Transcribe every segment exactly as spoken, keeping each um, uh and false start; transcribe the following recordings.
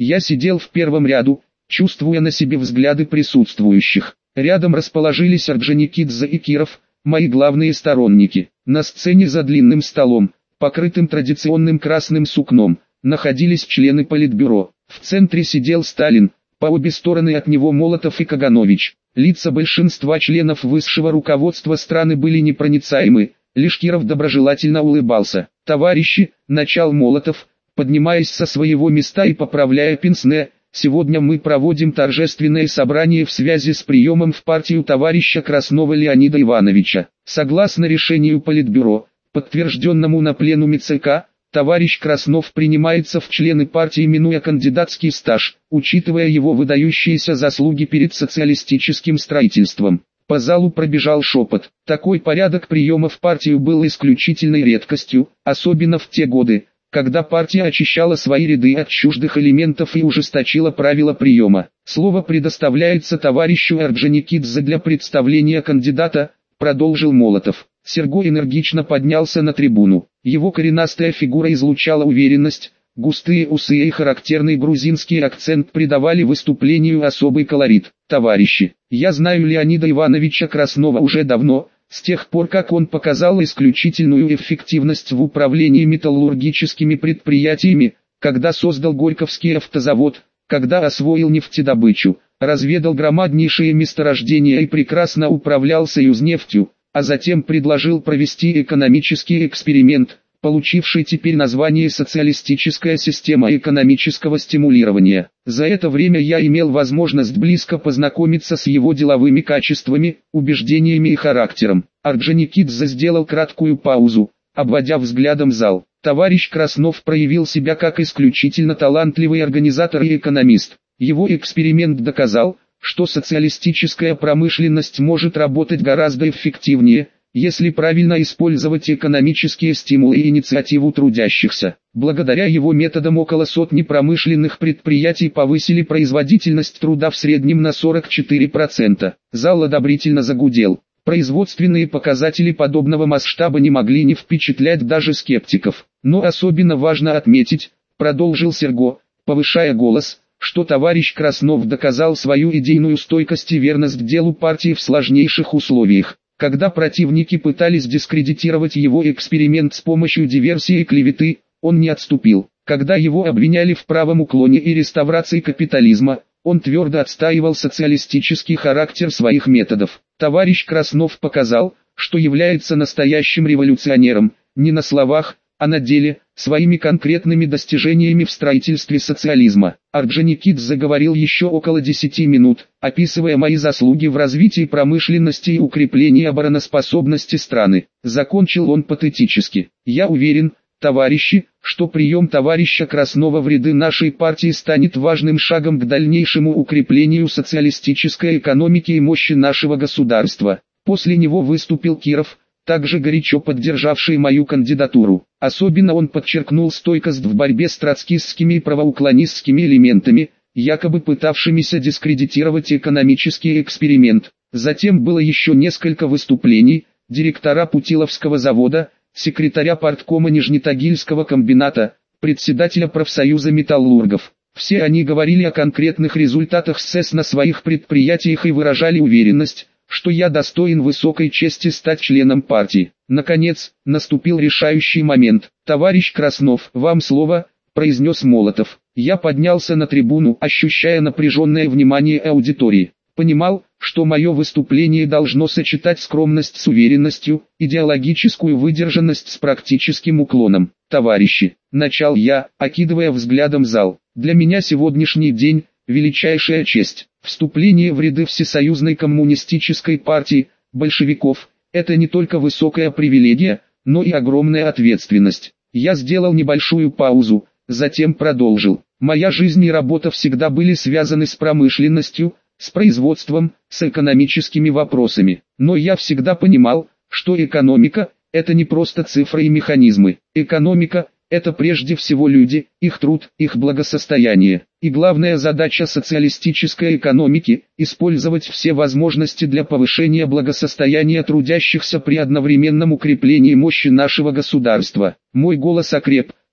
Я сидел в первом ряду, чувствуя на себе взгляды присутствующих. Рядом расположились Орджоникидзе и Киров, мои главные сторонники. На сцене за длинным столом, покрытым традиционным красным сукном, находились члены Политбюро. В центре сидел Сталин, по обе стороны от него Молотов и Каганович. Лица большинства членов высшего руководства страны были непроницаемы, лишь Киров доброжелательно улыбался. «Товарищи», — начал Молотов, поднимаясь со своего места и поправляя пенсне, «сегодня мы проводим торжественное собрание в связи с приемом в партию товарища Краснова Леонида Ивановича. Согласно решению Политбюро, подтвержденному на пленуме ЦК, товарищ Краснов принимается в члены партии, минуя кандидатский стаж, учитывая его выдающиеся заслуги перед социалистическим строительством». По залу пробежал шепот. Такой порядок приема в партию был исключительной редкостью, особенно в те годы, когда партия очищала свои ряды от чуждых элементов и ужесточила правила приема. Слово предоставляется товарищу Орджоникидзе для представления кандидата, продолжил Молотов. Серго энергично поднялся на трибуну. Его коренастая фигура излучала уверенность, густые усы и характерный грузинский акцент придавали выступлению особый колорит. «Товарищи, я знаю Леонида Ивановича Краснова уже давно, с тех пор как он показал исключительную эффективность в управлении металлургическими предприятиями, когда создал Горьковский автозавод, когда освоил нефтедобычу, разведал громаднейшие месторождения и прекрасно управлял Союзнефтью, а затем предложил провести экономический эксперимент, получивший теперь название «Социалистическая система экономического стимулирования». За это время я имел возможность близко познакомиться с его деловыми качествами, убеждениями и характером. Орджоникидзе сделал краткую паузу, обводя взглядом зал. Товарищ Краснов проявил себя как исключительно талантливый организатор и экономист. Его эксперимент доказал, что социалистическая промышленность может работать гораздо эффективнее, если правильно использовать экономические стимулы и инициативу трудящихся. Благодаря его методам около сотни промышленных предприятий повысили производительность труда в среднем на сорок четыре процента. Зал одобрительно загудел. Производственные показатели подобного масштаба не могли не впечатлять даже скептиков. Но особенно важно отметить, продолжил Серго, повышая голос, что товарищ Краснов доказал свою идейную стойкость и верность к делу партии в сложнейших условиях. Когда противники пытались дискредитировать его эксперимент с помощью диверсии и клеветы, он не отступил. Когда его обвиняли в правом уклоне и реставрации капитализма, он твердо отстаивал социалистический характер своих методов. Товарищ Краснов показал, что является настоящим революционером, не на словах, а на деле, своими конкретными достижениями в строительстве социализма. Орджоникидзе говорил еще около десяти минут, описывая мои заслуги в развитии промышленности и укреплении обороноспособности страны. Закончил он патетически. «Я уверен, товарищи, что прием товарища Краснова в ряды нашей партии станет важным шагом к дальнейшему укреплению социалистической экономики и мощи нашего государства». После него выступил Киров, также горячо поддержавший мою кандидатуру. Особенно он подчеркнул стойкость в борьбе с троцкистскими и правоуклонистскими элементами, якобы пытавшимися дискредитировать экономический эксперимент. Затем было еще несколько выступлений, директора Путиловского завода, секретаря парткома Нижнетагильского комбината, председателя профсоюза металлургов. Все они говорили о конкретных результатах СЭС на своих предприятиях и выражали уверенность, что я достоин высокой чести стать членом партии. Наконец, наступил решающий момент. «Товарищ Краснов, вам слово», — произнес Молотов. Я поднялся на трибуну, ощущая напряженное внимание аудитории. Понимал, что мое выступление должно сочетать скромность с уверенностью, идеологическую выдержанность с практическим уклоном. «Товарищи», — начал я, окидывая взглядом зал, — «для меня сегодняшний день — величайшая честь. Вступление в ряды Всесоюзной коммунистической партии, большевиков, это не только высокая привилегия, но и огромная ответственность». Я сделал небольшую паузу, затем продолжил. «Моя жизнь и работа всегда были связаны с промышленностью, с производством, с экономическими вопросами. Но я всегда понимал, что экономика – это не просто цифры и механизмы. Экономика – это прежде всего люди, их труд, их благосостояние. И главная задача социалистической экономики – использовать все возможности для повышения благосостояния трудящихся при одновременном укреплении мощи нашего государства». Мой голос окреп,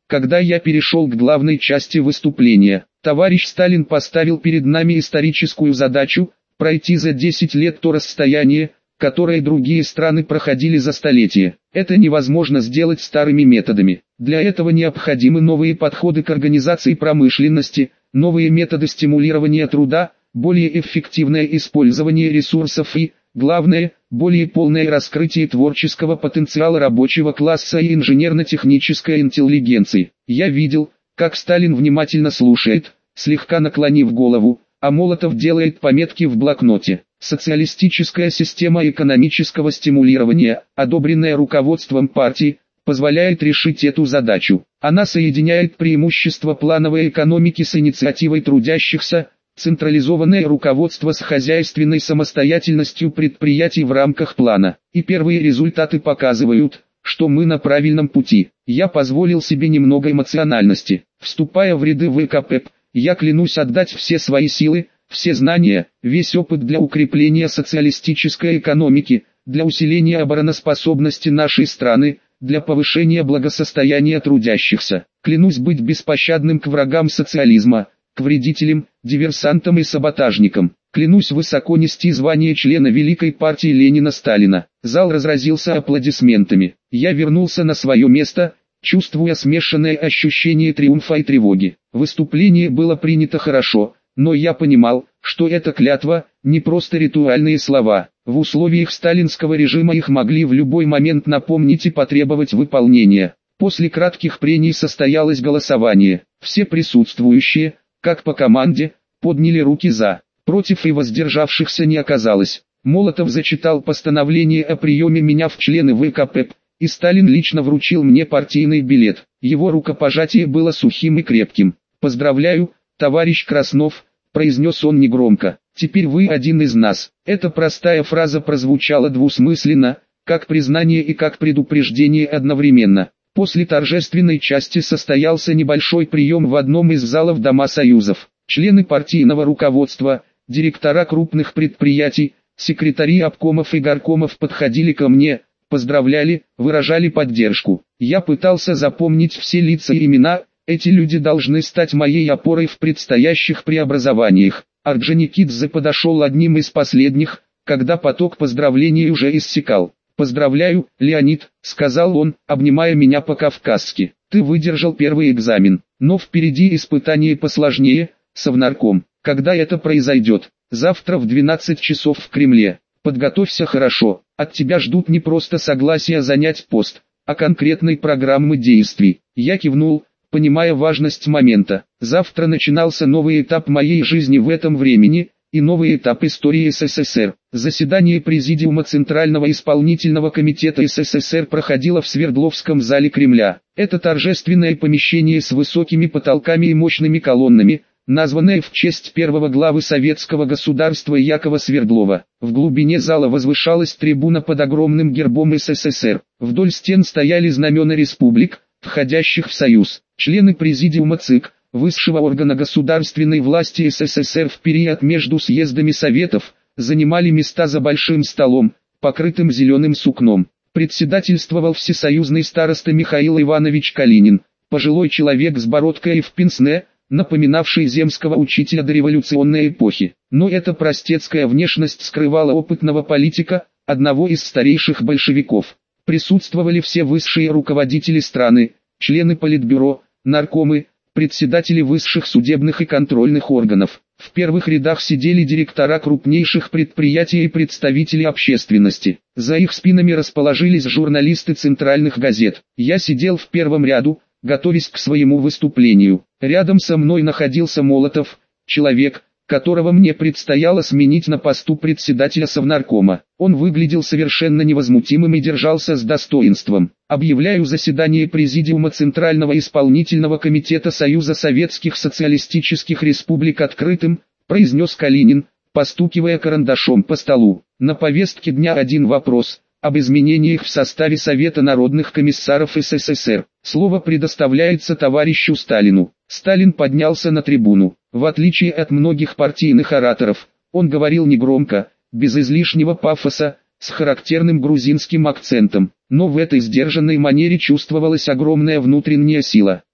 Когда я перешел к главной части выступления, товарищ Сталин поставил перед нами историческую задачу – пройти за десять лет то расстояние, которое другие страны проходили за столетия. Это невозможно сделать старыми методами. Для этого необходимы новые подходы к организации промышленности, новые методы стимулирования труда, более эффективное использование ресурсов и, главное, более полное раскрытие творческого потенциала рабочего класса и инженерно-технической интеллигенции. Я видел, как Сталин внимательно слушает, слегка наклонив голову, а Молотов делает пометки в блокноте. Социалистическая система экономического стимулирования, одобренная руководством партии, позволяет решить эту задачу. Она соединяет преимущества плановой экономики с инициативой трудящихся, централизованное руководство с хозяйственной самостоятельностью предприятий в рамках плана. И первые результаты показывают, что мы на правильном пути. Я позволил себе немного эмоциональности. Вступая в ряды ВКП, я клянусь отдать все свои силы, все знания, весь опыт для укрепления социалистической экономики, для усиления обороноспособности нашей страны, для повышения благосостояния трудящихся. Клянусь быть беспощадным к врагам социализма, к вредителям, диверсантам и саботажникам. Клянусь высоко нести звание члена Великой партии Ленина-Сталина. Зал разразился аплодисментами. Я вернулся на свое место, чувствуя смешанное ощущение триумфа и тревоги. Выступление было принято хорошо, но я понимал, что это клятва, не просто ритуальные слова. В условиях сталинского режима их могли в любой момент напомнить и потребовать выполнения. После кратких прений состоялось голосование. Все присутствующие, как по команде, подняли руки за. Против и воздержавшихся не оказалось. Молотов зачитал постановление о приеме меня в члены ВКП, и Сталин лично вручил мне партийный билет. Его рукопожатие было сухим и крепким. «Поздравляю, товарищ Краснов», — произнес он негромко. «Теперь вы один из нас». Эта простая фраза прозвучала двусмысленно, как признание и как предупреждение одновременно. После торжественной части состоялся небольшой прием в одном из залов Дома Союзов. Члены партийного руководства, директора крупных предприятий, секретари обкомов и горкомов подходили ко мне, поздравляли, выражали поддержку. Я пытался запомнить все лица и имена, эти люди должны стать моей опорой в предстоящих преобразованиях. Орджоникидзе подошел одним из последних, когда поток поздравлений уже иссякал. «Поздравляю, Леонид», — сказал он, обнимая меня по-кавказски. «Ты выдержал первый экзамен, но впереди испытание посложнее, совнарком. Когда это произойдет? Завтра в двенадцать часов в Кремле. Подготовься хорошо, от тебя ждут не просто согласия занять пост, а конкретной программы действий». Я кивнул, понимая важность момента. Завтра начинался новый этап моей жизни в этом времени, и новый этап истории СССР. Заседание Президиума Центрального исполнительного комитета СССР проходило в Свердловском зале Кремля. Это торжественное помещение с высокими потолками и мощными колоннами, названное в честь первого главы советского государства Якова Свердлова. В глубине зала возвышалась трибуна под огромным гербом СССР. Вдоль стен стояли знамена республик, входящих в Союз. Члены Президиума ЦИК, высшего органа государственной власти СССР в период между съездами Советов, занимали места за большим столом, покрытым зеленым сукном. Председательствовал всесоюзный староста Михаил Иванович Калинин, пожилой человек с бородкой и в пенсне, напоминавший земского учителя дореволюционной эпохи. Но эта простецкая внешность скрывала опытного политика, одного из старейших большевиков. Присутствовали все высшие руководители страны, члены политбюро, наркомы, председатели высших судебных и контрольных органов. В первых рядах сидели директора крупнейших предприятий и представители общественности. За их спинами расположились журналисты центральных газет. Я сидел в первом ряду, готовясь к своему выступлению. Рядом со мной находился Молотов, человек, которого мне предстояло сменить на посту председателя Совнаркома. Он выглядел совершенно невозмутимым и держался с достоинством. «Объявляю заседание Президиума Центрального исполнительного комитета Союза Советских Социалистических Республик открытым», произнес Калинин, постукивая карандашом по столу. «На повестке дня один вопрос – об изменениях в составе Совета народных комиссаров СССР. Слово предоставляется товарищу Сталину». Сталин поднялся на трибуну. В отличие от многих партийных ораторов, он говорил негромко, без излишнего пафоса, с характерным грузинским акцентом. Но в этой сдержанной манере чувствовалась огромная внутренняя сила.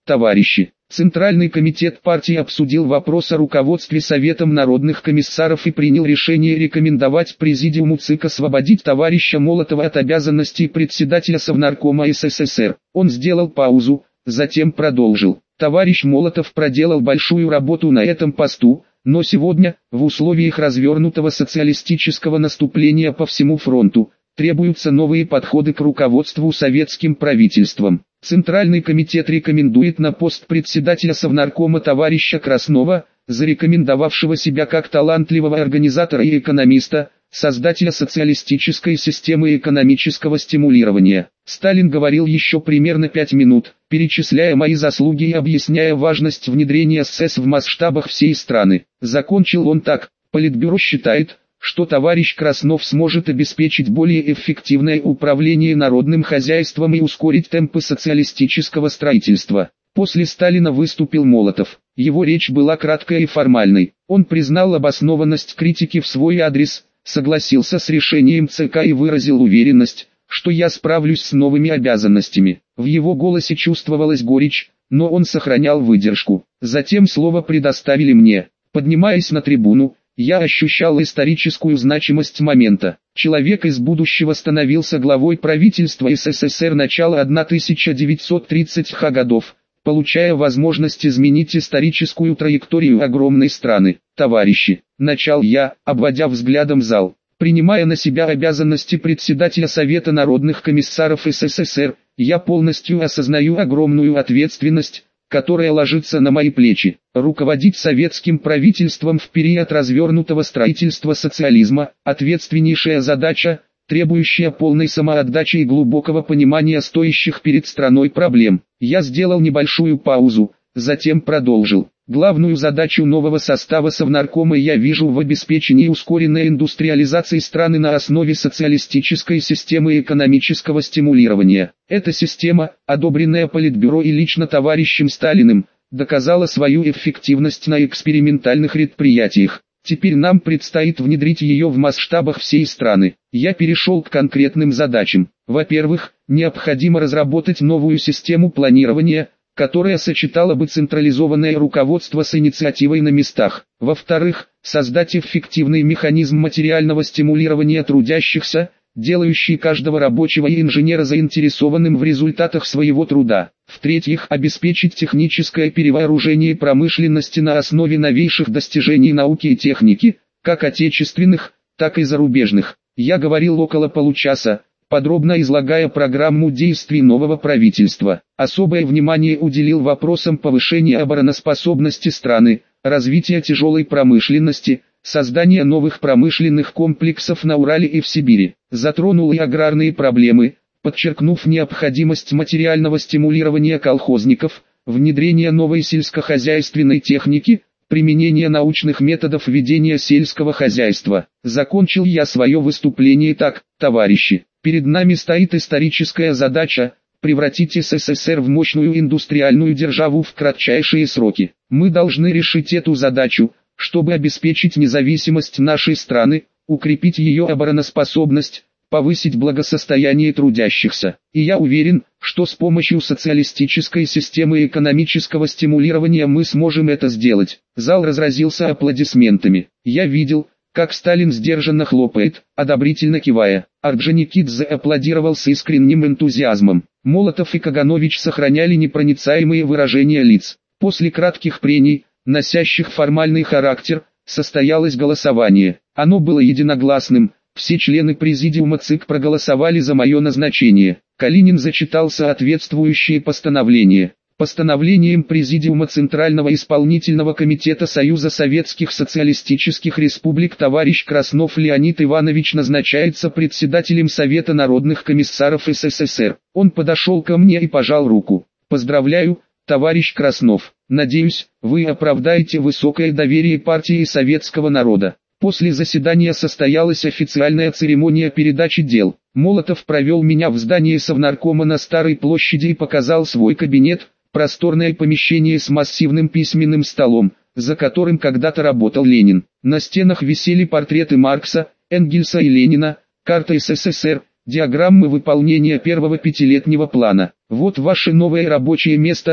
товарищи. Центральный комитет партии обсудил вопрос о руководстве Советом народных комиссаров и принял решение рекомендовать Президиуму ЦИК освободить товарища Молотова от обязанностей председателя Совнаркома СССР. Он сделал паузу, затем продолжил. Товарищ Молотов проделал большую работу на этом посту, но сегодня, в условиях развернутого социалистического наступления по всему фронту, требуются новые подходы к руководству советским правительством. Центральный комитет рекомендует на пост председателя Совнаркома товарища Краснова, зарекомендовавшего себя как талантливого организатора и экономиста, создателя социалистической системы экономического стимулирования. Сталин говорил еще примерно пять минут, перечисляя мои заслуги и объясняя важность внедрения СС в масштабах всей страны. Закончил он так: Политбюро считает, что товарищ Краснов сможет обеспечить более эффективное управление народным хозяйством и ускорить темпы социалистического строительства. После Сталина выступил Молотов. Его речь была краткой и формальной. Он признал обоснованность критики в свой адрес, согласился с решением ЦК и выразил уверенность, что я справлюсь с новыми обязанностями. В его голосе чувствовалась горечь, но он сохранял выдержку. Затем слово предоставили мне. Поднимаясь на трибуну, я ощущал историческую значимость момента. Человек из будущего становился главой правительства СССР начала тысяча девятьсот тридцатых годов, получая возможность изменить историческую траекторию огромной страны. Товарищи, начал я, обводя взглядом зал, принимая на себя обязанности председателя Совета народных комиссаров СССР, я полностью осознаю огромную ответственность, которая ложится на мои плечи. Руководить советским правительством в период развернутого строительства социализма – ответственнейшая задача, требующая полной самоотдачи и глубокого понимания стоящих перед страной проблем. Я сделал небольшую паузу, затем продолжил. Главную задачу нового состава Совнаркома я вижу в обеспечении ускоренной индустриализации страны на основе социалистической системы экономического стимулирования. Эта система, одобренная Политбюро и лично товарищем Сталиным, доказала свою эффективность на экспериментальных предприятиях. Теперь нам предстоит внедрить ее в масштабах всей страны. Я перешел к конкретным задачам. Во-первых, необходимо разработать новую систему планирования, которая сочетала бы централизованное руководство с инициативой на местах. Во-вторых, создать эффективный механизм материального стимулирования трудящихся, делающий каждого рабочего и инженера заинтересованным в результатах своего труда. В-третьих, обеспечить техническое перевооружение промышленности на основе новейших достижений науки и техники, как отечественных, так и зарубежных. Я говорил около получаса, подробно излагая программу действий нового правительства. Особое внимание уделил вопросам повышения обороноспособности страны, развития тяжелой промышленности, создания новых промышленных комплексов на Урале и в Сибири. Затронул и аграрные проблемы, подчеркнув необходимость материального стимулирования колхозников, внедрения новой сельскохозяйственной техники, применение научных методов ведения сельского хозяйства. Закончил я свое выступление так: товарищи, перед нами стоит историческая задача – превратить СССР в мощную индустриальную державу в кратчайшие сроки. Мы должны решить эту задачу, чтобы обеспечить независимость нашей страны, укрепить ее обороноспособность, повысить благосостояние трудящихся. И я уверен, что с помощью социалистической системы экономического стимулирования мы сможем это сделать. Зал разразился аплодисментами. Я видел, как Сталин сдержанно хлопает, одобрительно кивая. Орджоникидзе аплодировал с искренним энтузиазмом. Молотов и Каганович сохраняли непроницаемые выражения лиц. После кратких прений, носящих формальный характер, состоялось голосование. Оно было единогласным. Все члены Президиума ЦИК проголосовали за мое назначение. Калинин зачитал соответствующие постановления. Постановлением Президиума Центрального исполнительного комитета Союза Советских Социалистических Республик товарищ Краснов Леонид Иванович назначается председателем Совета народных комиссаров СССР. Он подошел ко мне и пожал руку. Поздравляю, товарищ Краснов. Надеюсь, вы оправдаете высокое доверие партии и советского народа. После заседания состоялась официальная церемония передачи дел. Молотов провел меня в здание Совнаркома на Старой площади и показал свой кабинет, просторное помещение с массивным письменным столом, за которым когда-то работал Ленин. На стенах висели портреты Маркса, Энгельса и Ленина, карта СССР, диаграммы выполнения первого пятилетнего плана. Вот ваше новое рабочее место,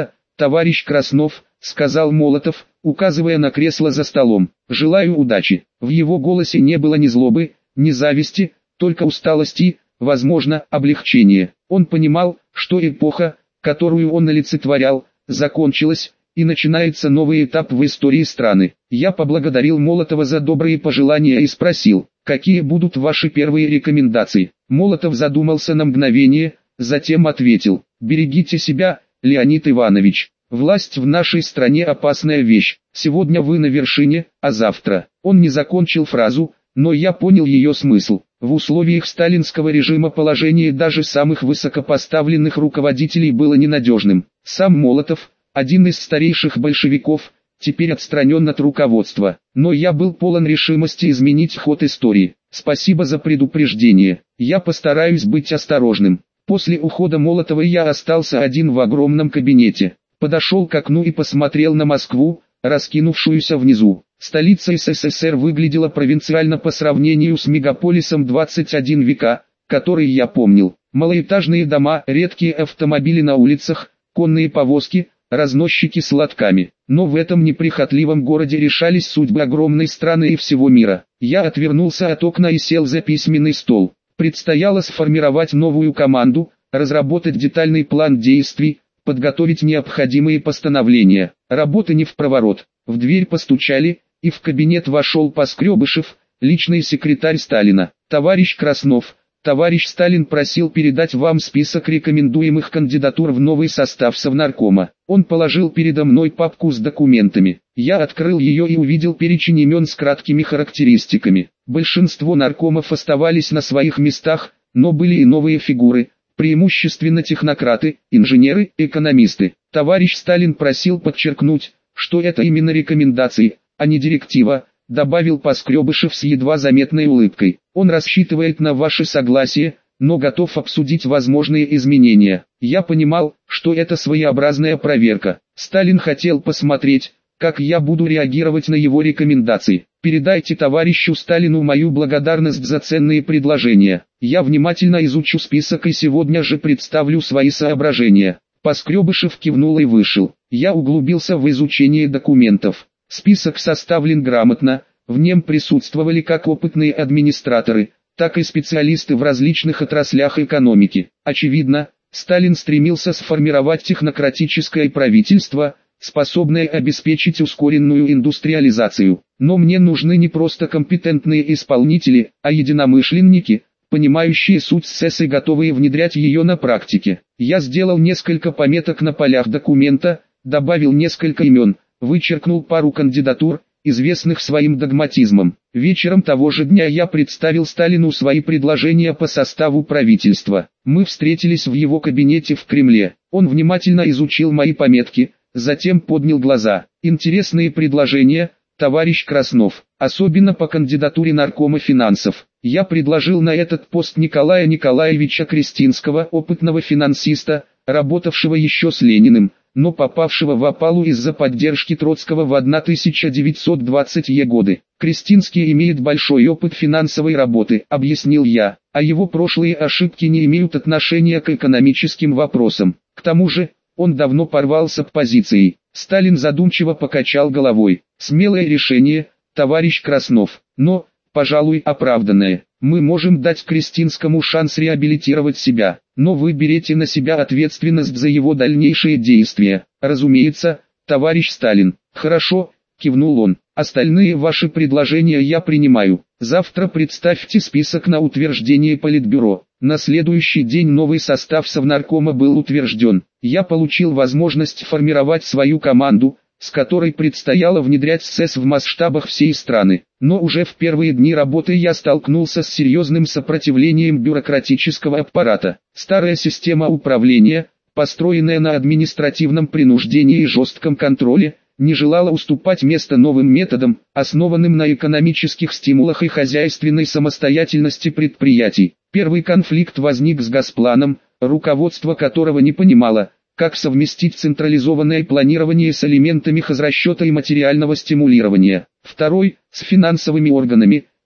«Товарищ Краснов», — сказал Молотов, указывая на кресло за столом, — «желаю удачи». В его голосе не было ни злобы, ни зависти, только усталости, возможно, облегчение. Он понимал, что эпоха, которую он олицетворял, закончилась, и начинается новый этап в истории страны. Я поблагодарил Молотова за добрые пожелания и спросил, какие будут ваши первые рекомендации. Молотов задумался на мгновение, затем ответил, берегите себя, Леонид Иванович. Власть в нашей стране опасная вещь. Сегодня вы на вершине, а завтра. Он не закончил фразу, но я понял ее смысл. В условиях сталинского режима положение даже самых высокопоставленных руководителей было ненадежным. Сам Молотов, один из старейших большевиков, теперь отстранен от руководства. Но я был полон решимости изменить ход истории. Спасибо за предупреждение. Я постараюсь быть осторожным. После ухода Молотова я остался один в огромном кабинете. Подошел к окну и посмотрел на Москву, раскинувшуюся внизу. Столица СССР выглядела провинциально по сравнению с мегаполисом двадцать один века, который я помнил. Малоэтажные дома, редкие автомобили на улицах, конные повозки, разносчики с лотками. Но в этом неприхотливом городе решались судьбы огромной страны и всего мира. Я отвернулся от окна и сел за письменный стол. Предстояло сформировать новую команду, разработать детальный план действий, подготовить необходимые постановления. Работа не впроворот. В дверь постучали, и в кабинет вошел Поскребышев, личный секретарь Сталина. «Товарищ Краснов, товарищ Сталин просил передать вам список рекомендуемых кандидатур в новый состав Совнаркома». Он положил передо мной папку с документами. Я открыл ее и увидел перечень имен с краткими характеристиками. Большинство наркомов оставались на своих местах, но были и новые фигуры, преимущественно технократы, инженеры, экономисты. Товарищ Сталин просил подчеркнуть, что это именно рекомендации, а не директива, добавил Поскребышев с едва заметной улыбкой. Он рассчитывает на ваше согласие, но готов обсудить возможные изменения. Я понимал, что это своеобразная проверка. Сталин хотел посмотреть, как я буду реагировать на его рекомендации. Передайте товарищу Сталину мою благодарность за ценные предложения. Я внимательно изучу список и сегодня же представлю свои соображения. Поскребышев кивнул и вышел. Я углубился в изучение документов. Список составлен грамотно, в нем присутствовали как опытные администраторы, так и специалисты в различных отраслях экономики. Очевидно, Сталин стремился сформировать технократическое правительство, способное обеспечить ускоренную индустриализацию. Но мне нужны не просто компетентные исполнители, а единомышленники, понимающие суть СЭС и готовые внедрять ее на практике. Я сделал несколько пометок на полях документа, добавил несколько имен, вычеркнул пару кандидатур, известных своим догматизмом. Вечером того же дня я представил Сталину свои предложения по составу правительства. Мы встретились в его кабинете в Кремле. Он внимательно изучил мои пометки, затем поднял глаза. Интересные предложения, товарищ Краснов, особенно по кандидатуре наркома финансов. Я предложил на этот пост Николая Николаевича Крестинского, опытного финансиста, работавшего еще с Лениным, но попавшего в опалу из-за поддержки Троцкого в тысяча девятьсот двадцатые годы. Крестинский имеет большой опыт финансовой работы, объяснил я, а его прошлые ошибки не имеют отношения к экономическим вопросам. К тому же, он давно порвал с оппозицией. Сталин задумчиво покачал головой. Смелое решение, товарищ Краснов, но, пожалуй, оправданное. Мы можем дать Крестинскому шанс реабилитировать себя, но вы берете на себя ответственность за его дальнейшие действия. Разумеется, товарищ Сталин. Хорошо, кивнул он. Остальные ваши предложения я принимаю. Завтра представьте список на утверждение Политбюро. На следующий день новый состав Совнаркома был утвержден. Я получил возможность формировать свою команду, с которой предстояло внедрять СЭС в масштабах всей страны. Но уже в первые дни работы я столкнулся с серьезным сопротивлением бюрократического аппарата. Старая система управления, построенная на административном принуждении и жестком контроле, не желала уступать место новым методам, основанным на экономических стимулах и хозяйственной самостоятельности предприятий. Первый конфликт возник с Госпланом, руководство которого не понимало, как совместить централизованное планирование с элементами хозрасчета и материального стимулирования. Второй – с финансовыми органами,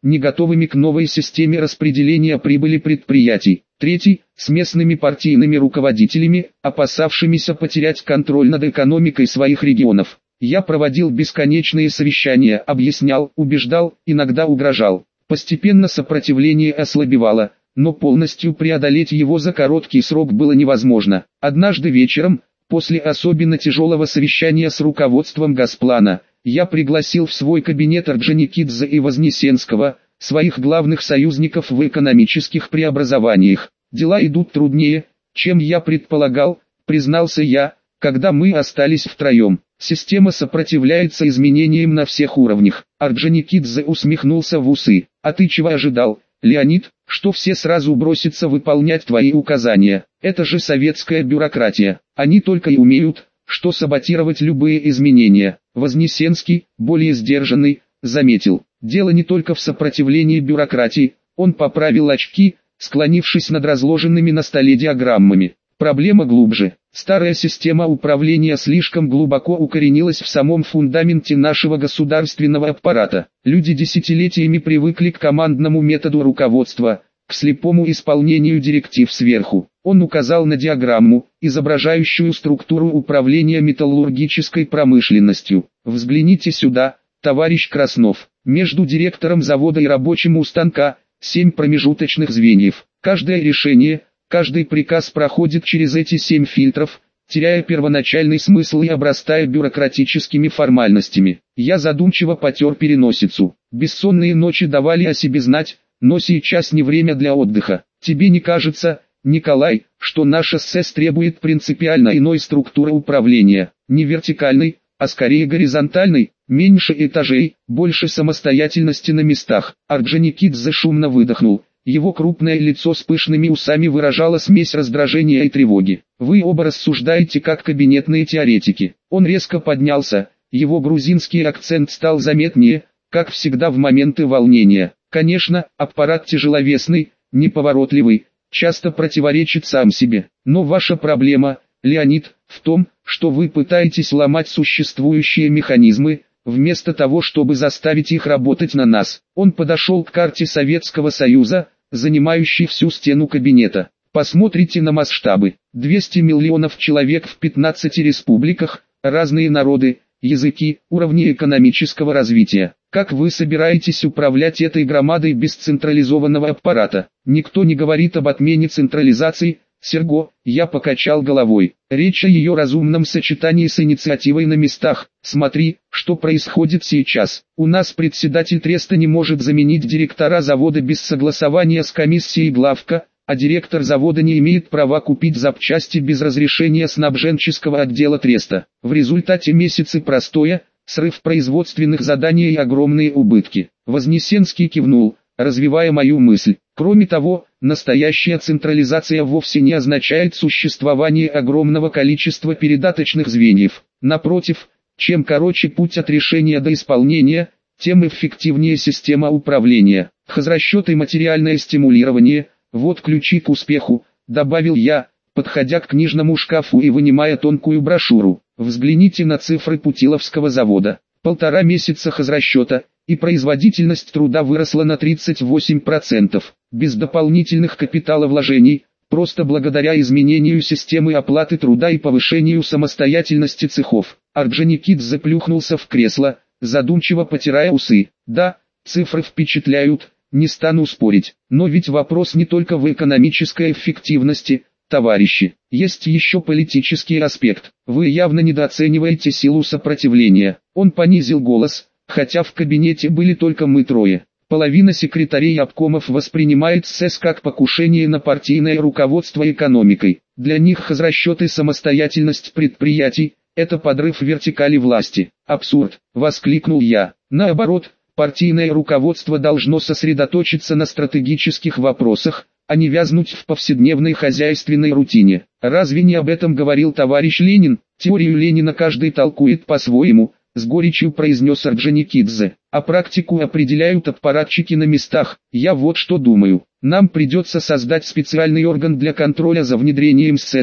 не готовыми к новой системе распределения прибыли предприятий. Третий, с местными партийными руководителями, опасавшимися потерять контроль над экономикой своих регионов. Я проводил бесконечные совещания, объяснял, убеждал, иногда угрожал. Постепенно сопротивление ослабевало, но полностью преодолеть его за короткий срок было невозможно. Однажды вечером, после особенно тяжелого совещания с руководством Госплана, я пригласил в свой кабинет Орджоникидзе и Вознесенского, своих главных союзников в экономических преобразованиях. Дела идут труднее, чем я предполагал, признался я, когда мы остались втроем. Система сопротивляется изменениям на всех уровнях. Орджоникидзе усмехнулся в усы. А ты чего ожидал, Леонид, что все сразу бросятся выполнять твои указания? Это же советская бюрократия. Они только и умеют, что саботировать любые изменения. Вознесенский, более сдержанный, заметил. Дело не только в сопротивлении бюрократии. Он поправил очки, склонившись над разложенными на столе диаграммами. Проблема глубже. Старая система управления слишком глубоко укоренилась в самом фундаменте нашего государственного аппарата. Люди десятилетиями привыкли к командному методу руководства, к слепому исполнению директив сверху. Он указал на диаграмму, изображающую структуру управления металлургической промышленностью. Взгляните сюда, товарищ Краснов. Между директором завода и рабочим у станка семь промежуточных звеньев. Каждое решение, каждый приказ проходит через эти семь фильтров, теряя первоначальный смысл и обрастая бюрократическими формальностями. Я задумчиво потер переносицу. Бессонные ночи давали о себе знать, но сейчас не время для отдыха. Тебе не кажется, Николай, что наша СС требует принципиально иной структуры управления, не вертикальной, а скорее горизонтальной, меньше этажей, больше самостоятельности на местах? Орджоникидзе шумно выдохнул. Его крупное лицо с пышными усами выражало смесь раздражения и тревоги. Вы оба рассуждаете как кабинетные теоретики. Он резко поднялся, его грузинский акцент стал заметнее, как всегда в моменты волнения. Конечно, аппарат тяжеловесный, неповоротливый, часто противоречит сам себе. Но ваша проблема, Леонид, в том, что вы пытаетесь ломать существующие механизмы, вместо того, чтобы заставить их работать на нас. Он подошел к карте Советского Союза, занимающей всю стену кабинета. Посмотрите на масштабы. двести миллионов человек в пятнадцати республиках, разные народы, языки, уровни экономического развития. Как вы собираетесь управлять этой громадой без централизованного аппарата? Никто не говорит об отмене централизации, Серго. Я покачал головой. Речь о ее разумном сочетании с инициативой на местах. Смотри, что происходит сейчас. У нас председатель треста не может заменить директора завода без согласования с комиссией главка, а директор завода не имеет права купить запчасти без разрешения снабженческого отдела треста. В результате месяцы простоя, срыв производственных заданий и огромные убытки. Вознесенский кивнул, развивая мою мысль. Кроме того, настоящая централизация вовсе не означает существование огромного количества передаточных звеньев. Напротив, чем короче путь от решения до исполнения, тем эффективнее система управления. Хозрасчет и материальное стимулирование – вот ключи к успеху, добавил я, подходя к книжному шкафу и вынимая тонкую брошюру. Взгляните на цифры Путиловского завода. Полтора месяца хозрасчета, и производительность труда выросла на тридцать восемь процентов. Без дополнительных капиталовложений, просто благодаря изменению системы оплаты труда и повышению самостоятельности цехов. Орджоникидзе плюхнулся в кресло, задумчиво потирая усы. Да, цифры впечатляют, не стану спорить. Но ведь вопрос не только в экономической эффективности, товарищи. Есть еще политический аспект. Вы явно недооцениваете силу сопротивления. Он понизил голос, хотя в кабинете были только мы трое. Половина секретарей обкомов воспринимает СЭС как покушение на партийное руководство экономикой. Для них хозрасчет и самостоятельность предприятий – это подрыв вертикали власти. Абсурд, воскликнул я. Наоборот, партийное руководство должно сосредоточиться на стратегических вопросах, а не вязнуть в повседневной хозяйственной рутине. Разве не об этом говорил товарищ Ленин? Теорию Ленина каждый толкует по-своему, с горечью произнес Орджоникидзе. А практику определяют аппаратчики на местах. Я вот что думаю. Нам придется создать специальный орган для контроля за внедрением СЭС,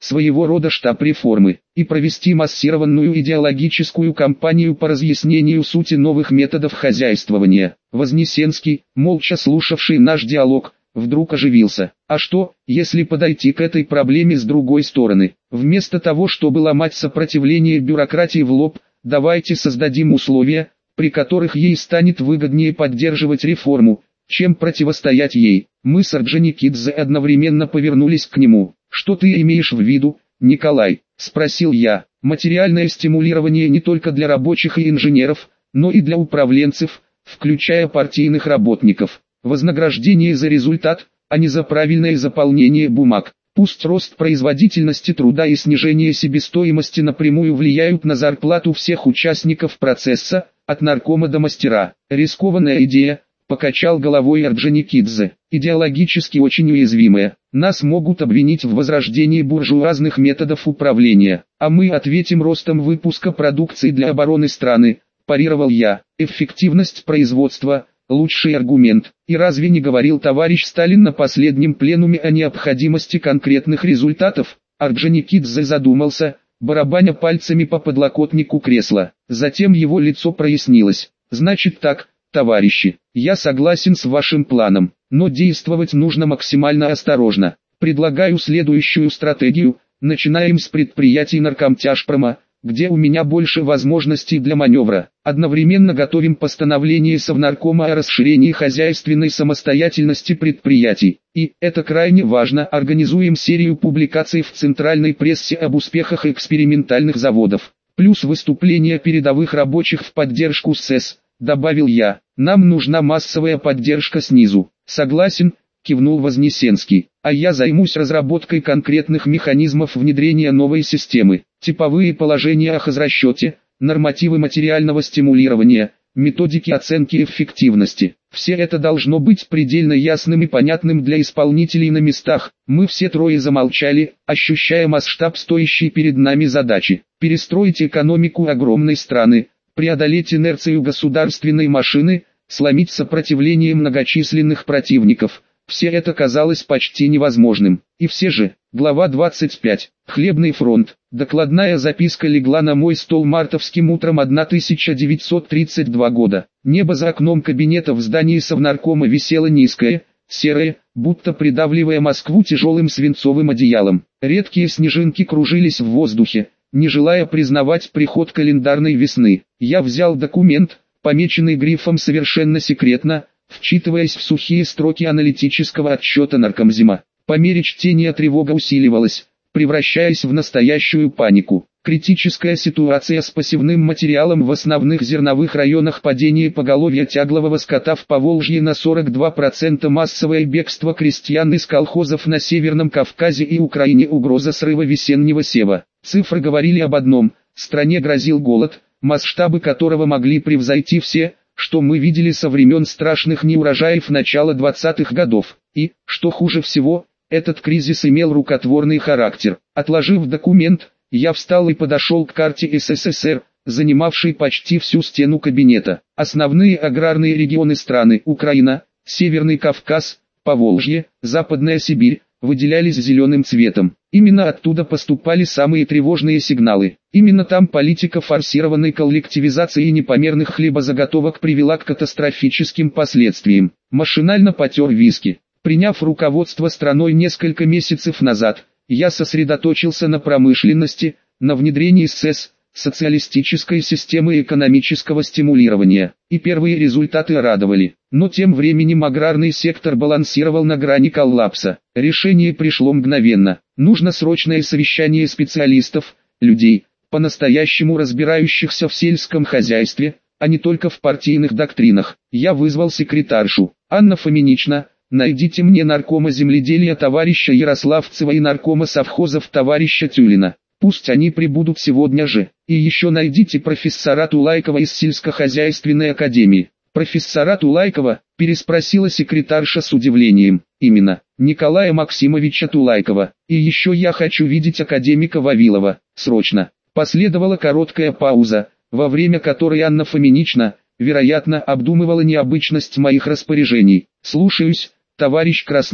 своего рода штаб реформы, и провести массированную идеологическую кампанию по разъяснению сути новых методов хозяйствования. Вознесенский, молча слушавший наш диалог, вдруг оживился. А что, если подойти к этой проблеме с другой стороны? Вместо того, чтобы ломать сопротивление бюрократии в лоб, давайте создадим условия, при которых ей станет выгоднее поддерживать реформу, чем противостоять ей. Мы с Орджоникидзе одновременно повернулись к нему. «Что ты имеешь в виду, Николай?» – спросил я. «Материальное стимулирование не только для рабочих и инженеров, но и для управленцев, включая партийных работников. Вознаграждение за результат, а не за правильное заполнение бумаг. Пусть рост производительности труда и снижение себестоимости напрямую влияют на зарплату всех участников процесса, от наркома до мастера. Рискованная идея», — покачал головой Орджоникидзе. «Идеологически очень уязвимая. Нас могут обвинить в возрождении буржуазных методов управления, а мы ответим ростом выпуска продукции для обороны страны», — парировал я. «Эффективность производства — лучший аргумент. И разве не говорил товарищ Сталин на последнем пленуме о необходимости конкретных результатов?» Орджоникидзе задумался, барабаня пальцами по подлокотнику кресла. Затем его лицо прояснилось. «Значит так, товарищи, я согласен с вашим планом, но действовать нужно максимально осторожно. Предлагаю следующую стратегию. Начинаем с предприятий Наркомтяжпрома, где у меня больше возможностей для маневра. Одновременно готовим постановление Совнаркома о расширении хозяйственной самостоятельности предприятий. И, это крайне важно, организуем серию публикаций в центральной прессе об успехах экспериментальных заводов. Плюс выступления передовых рабочих в поддержку СЭС», — добавил я. «Нам нужна массовая поддержка снизу». «Согласен», — кивнул Вознесенский. «А я займусь разработкой конкретных механизмов внедрения новой системы. Типовые положения о хозрасчете, нормативы материального стимулирования, методики оценки эффективности. Все это должно быть предельно ясным и понятным для исполнителей на местах». Мы все трое замолчали, ощущая масштаб стоящей перед нами задачи. Перестроить экономику огромной страны, преодолеть инерцию государственной машины, сломить сопротивление многочисленных противников. Все это казалось почти невозможным. И все же, глава двадцать пять. Хлебный фронт. Докладная записка легла на мой стол мартовским утром тысяча девятьсот тридцать второго года. Небо за окном кабинета в здании Совнаркома висело низкое, серое, будто придавливая Москву тяжелым свинцовым одеялом. Редкие снежинки кружились в воздухе, не желая признавать приход календарной весны. Я взял документ, помеченный грифом «Совершенно секретно», вчитываясь в сухие строки аналитического отчета Наркомзима. По мере чтения тревога усиливалась, превращаясь в настоящую панику. Критическая ситуация с посевным материалом в основных зерновых районах, падение поголовья тяглового скота в Поволжье на сорок два процента, массовое бегство крестьян из колхозов на Северном Кавказе и Украине, угроза срыва весеннего сева. Цифры говорили об одном: стране грозил голод, масштабы которого могли превзойти все, что мы видели со времен страшных неурожаев начала двадцатых годов. И, что хуже всего, этот кризис имел рукотворный характер. Отложив документ, я встал и подошел к карте СССР, занимавшей почти всю стену кабинета. Основные аграрные регионы страны — Украина, Северный Кавказ, Поволжье, Западная Сибирь — выделялись зеленым цветом. Именно оттуда поступали самые тревожные сигналы. Именно там политика форсированной коллективизации и непомерных хлебозаготовок привела к катастрофическим последствиям. Машинально потер виски. Приняв руководство страной несколько месяцев назад, я сосредоточился на промышленности, на внедрении СЭС, социалистической системы экономического стимулирования. И первые результаты радовали. Но тем временем аграрный сектор балансировал на грани коллапса. Решение пришло мгновенно. Нужно срочное совещание специалистов, людей, по-настоящему разбирающихся в сельском хозяйстве, а не только в партийных доктринах. Я вызвал секретаршу. «Анна Фоминична, найдите мне наркома земледелия товарища Ярославцева и наркома совхозов товарища Тюлина. Пусть они прибудут сегодня же. И еще найдите профессора Тулайкова из сельскохозяйственной академии». «Профессора Тулайкова?» – переспросила секретарша с удивлением. «Именно, Николая Максимовича Тулайкова. И еще я хочу видеть академика Вавилова. Срочно». Последовала короткая пауза, во время которой Анна Фоминична, вероятно, обдумывала необычность моих распоряжений. «Слушаюсь, товарищ Краснов».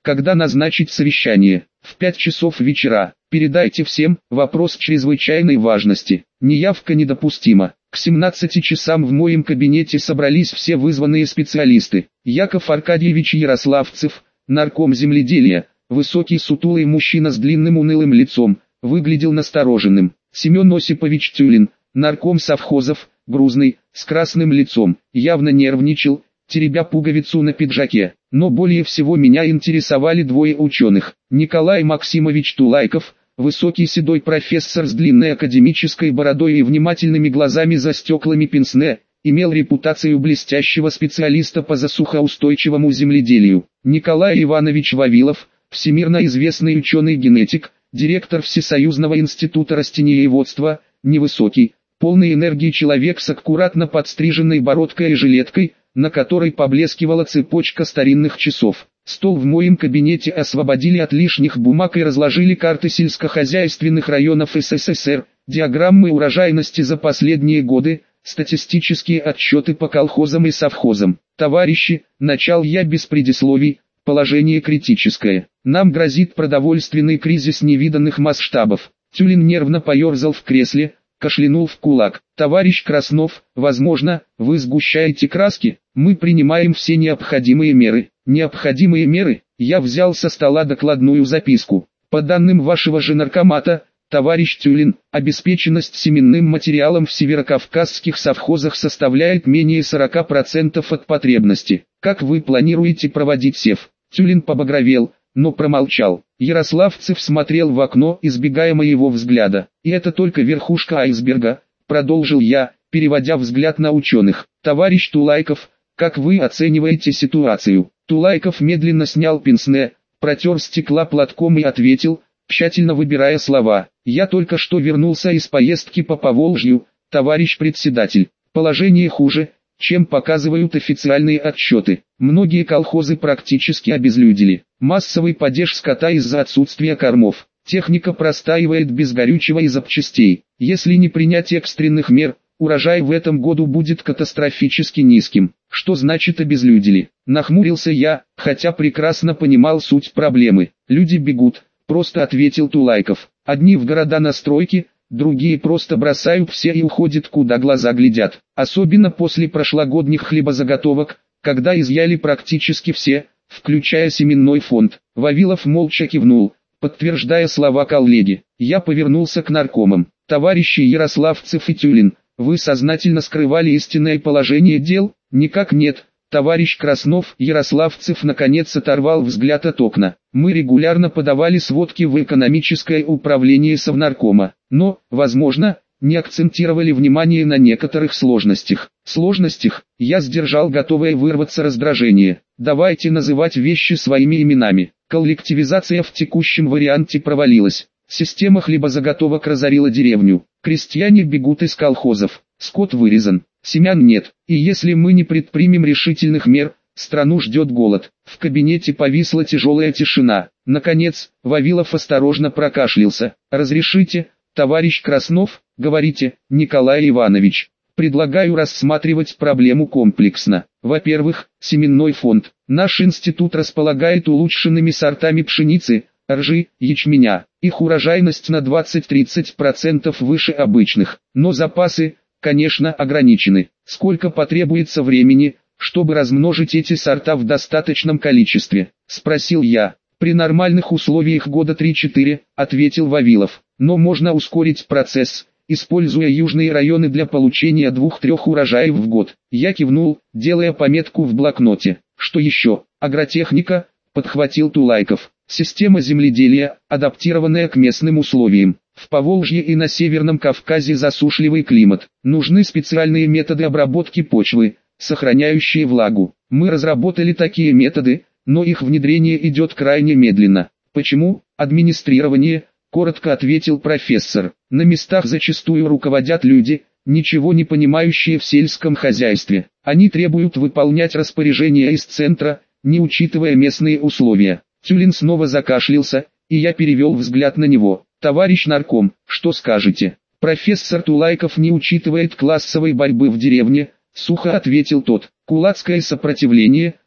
Когда назначить совещание? В пять часов вечера. Передайте всем, вопрос чрезвычайной важности. Неявка недопустима. К семнадцати часам в моем кабинете собрались все вызванные специалисты. Яков Аркадьевич Ярославцев, нарком земледелия, высокий сутулый мужчина с длинным унылым лицом, выглядел настороженным. Семен Осипович Тюлин, нарком совхозов, грузный, с красным лицом, явно нервничал, теребя пуговицу на пиджаке. Но более всего меня интересовали двое ученых. Николай Максимович Тулайков, высокий седой профессор с длинной академической бородой и внимательными глазами за стеклами пенсне, имел репутацию блестящего специалиста по засухоустойчивому земледелию. Николай Иванович Вавилов, всемирно известный ученый-генетик, директор Всесоюзного института растениеводства, невысокий, полный энергии человек с аккуратно подстриженной бородкой и жилеткой, на которой поблескивала цепочка старинных часов. Стол в моем кабинете освободили от лишних бумаг и разложили карты сельскохозяйственных районов СССР, диаграммы урожайности за последние годы, статистические отчеты по колхозам и совхозам. Товарищи, начал я без предисловий, положение критическое. Нам грозит продовольственный кризис невиданных масштабов. Тюлин нервно поерзал в кресле, кашлянул в кулак. Товарищ Краснов, возможно, вы сгущаете краски, мы принимаем все необходимые меры. Необходимые меры? Я взял со стола докладную записку. По данным вашего же наркомата, товарищ Тюлин, обеспеченность семенным материалом в северокавказских совхозах составляет менее сорока процентов от потребности. Как вы планируете проводить сев? Тюлин побагровел, но промолчал. Ярославцев смотрел в окно, избегая моего взгляда. И это только верхушка айсберга, продолжил я, переводя взгляд на ученых. Товарищ Тулайков, как вы оцениваете ситуацию? Тулайков медленно снял пенсне, протер стекла платком и ответил, тщательно выбирая слова. Я только что вернулся из поездки по Поволжью, товарищ председатель. Положение хуже, чем показывают официальные отчеты. Многие колхозы практически обезлюдили. Массовый падеж скота из-за отсутствия кормов. Техника простаивает без горючего и запчастей. Если не принять экстренных мер, урожай в этом году будет катастрофически низким. Что значит обезлюдили? Нахмурился я, хотя прекрасно понимал суть проблемы. Люди бегут, просто ответил Тулайков. Одни в города на стройки, другие просто бросают все и уходят куда глаза глядят. Особенно после прошлогодних хлебозаготовок, когда изъяли практически все, включая семенной фонд. Вавилов молча кивнул, подтверждая слова коллеги. Я повернулся к наркомам. Товарищи Ярославцев и Тюлин, вы сознательно скрывали истинное положение дел? Никак нет. Товарищ Краснов. Ярославцев наконец оторвал взгляд от окна. Мы регулярно подавали сводки в экономическое управление Совнаркома, но, возможно, не акцентировали внимание на некоторых сложностях. Сложностях, я сдержал готовое вырваться раздражение. Давайте называть вещи своими именами. Коллективизация в текущем варианте провалилась. Система хлебозаготовок разорила деревню. Крестьяне бегут из колхозов. Скот вырезан. Семян нет. И если мы не предпримем решительных мер, страну ждет голод. В кабинете повисла тяжелая тишина. Наконец, Вавилов осторожно прокашлялся. Разрешите, товарищ Краснов, говорите, Николай Иванович. Предлагаю рассматривать проблему комплексно. Во-первых, семенной фонд. Наш институт располагает улучшенными сортами пшеницы, ржи, ячменя. Их урожайность на двадцать-тридцать процентов выше обычных. Но запасы, конечно, ограничены. Сколько потребуется времени, чтобы размножить эти сорта в достаточном количестве? Спросил я. При нормальных условиях года три-четыре, ответил Вавилов. Но можно ускорить процесс, используя южные районы для получения двух-трех урожаев в год. Я кивнул, делая пометку в блокноте. Что еще? Агротехника, подхватил Тулайков. Система земледелия, адаптированная к местным условиям. В Поволжье и на Северном Кавказе засушливый климат. Нужны специальные методы обработки почвы, сохраняющие влагу. Мы разработали такие методы, но их внедрение идет крайне медленно. Почему? Администрирование, коротко ответил профессор. На местах зачастую руководят люди, ничего не понимающие в сельском хозяйстве. Они требуют выполнять распоряжения из центра, не учитывая местные условия. Тюлин снова закашлялся, и я перевел взгляд на него. Товарищ нарком, что скажете? Профессор Тулайков не учитывает классовой борьбы в деревне, сухо ответил тот. Кулацкое сопротивление,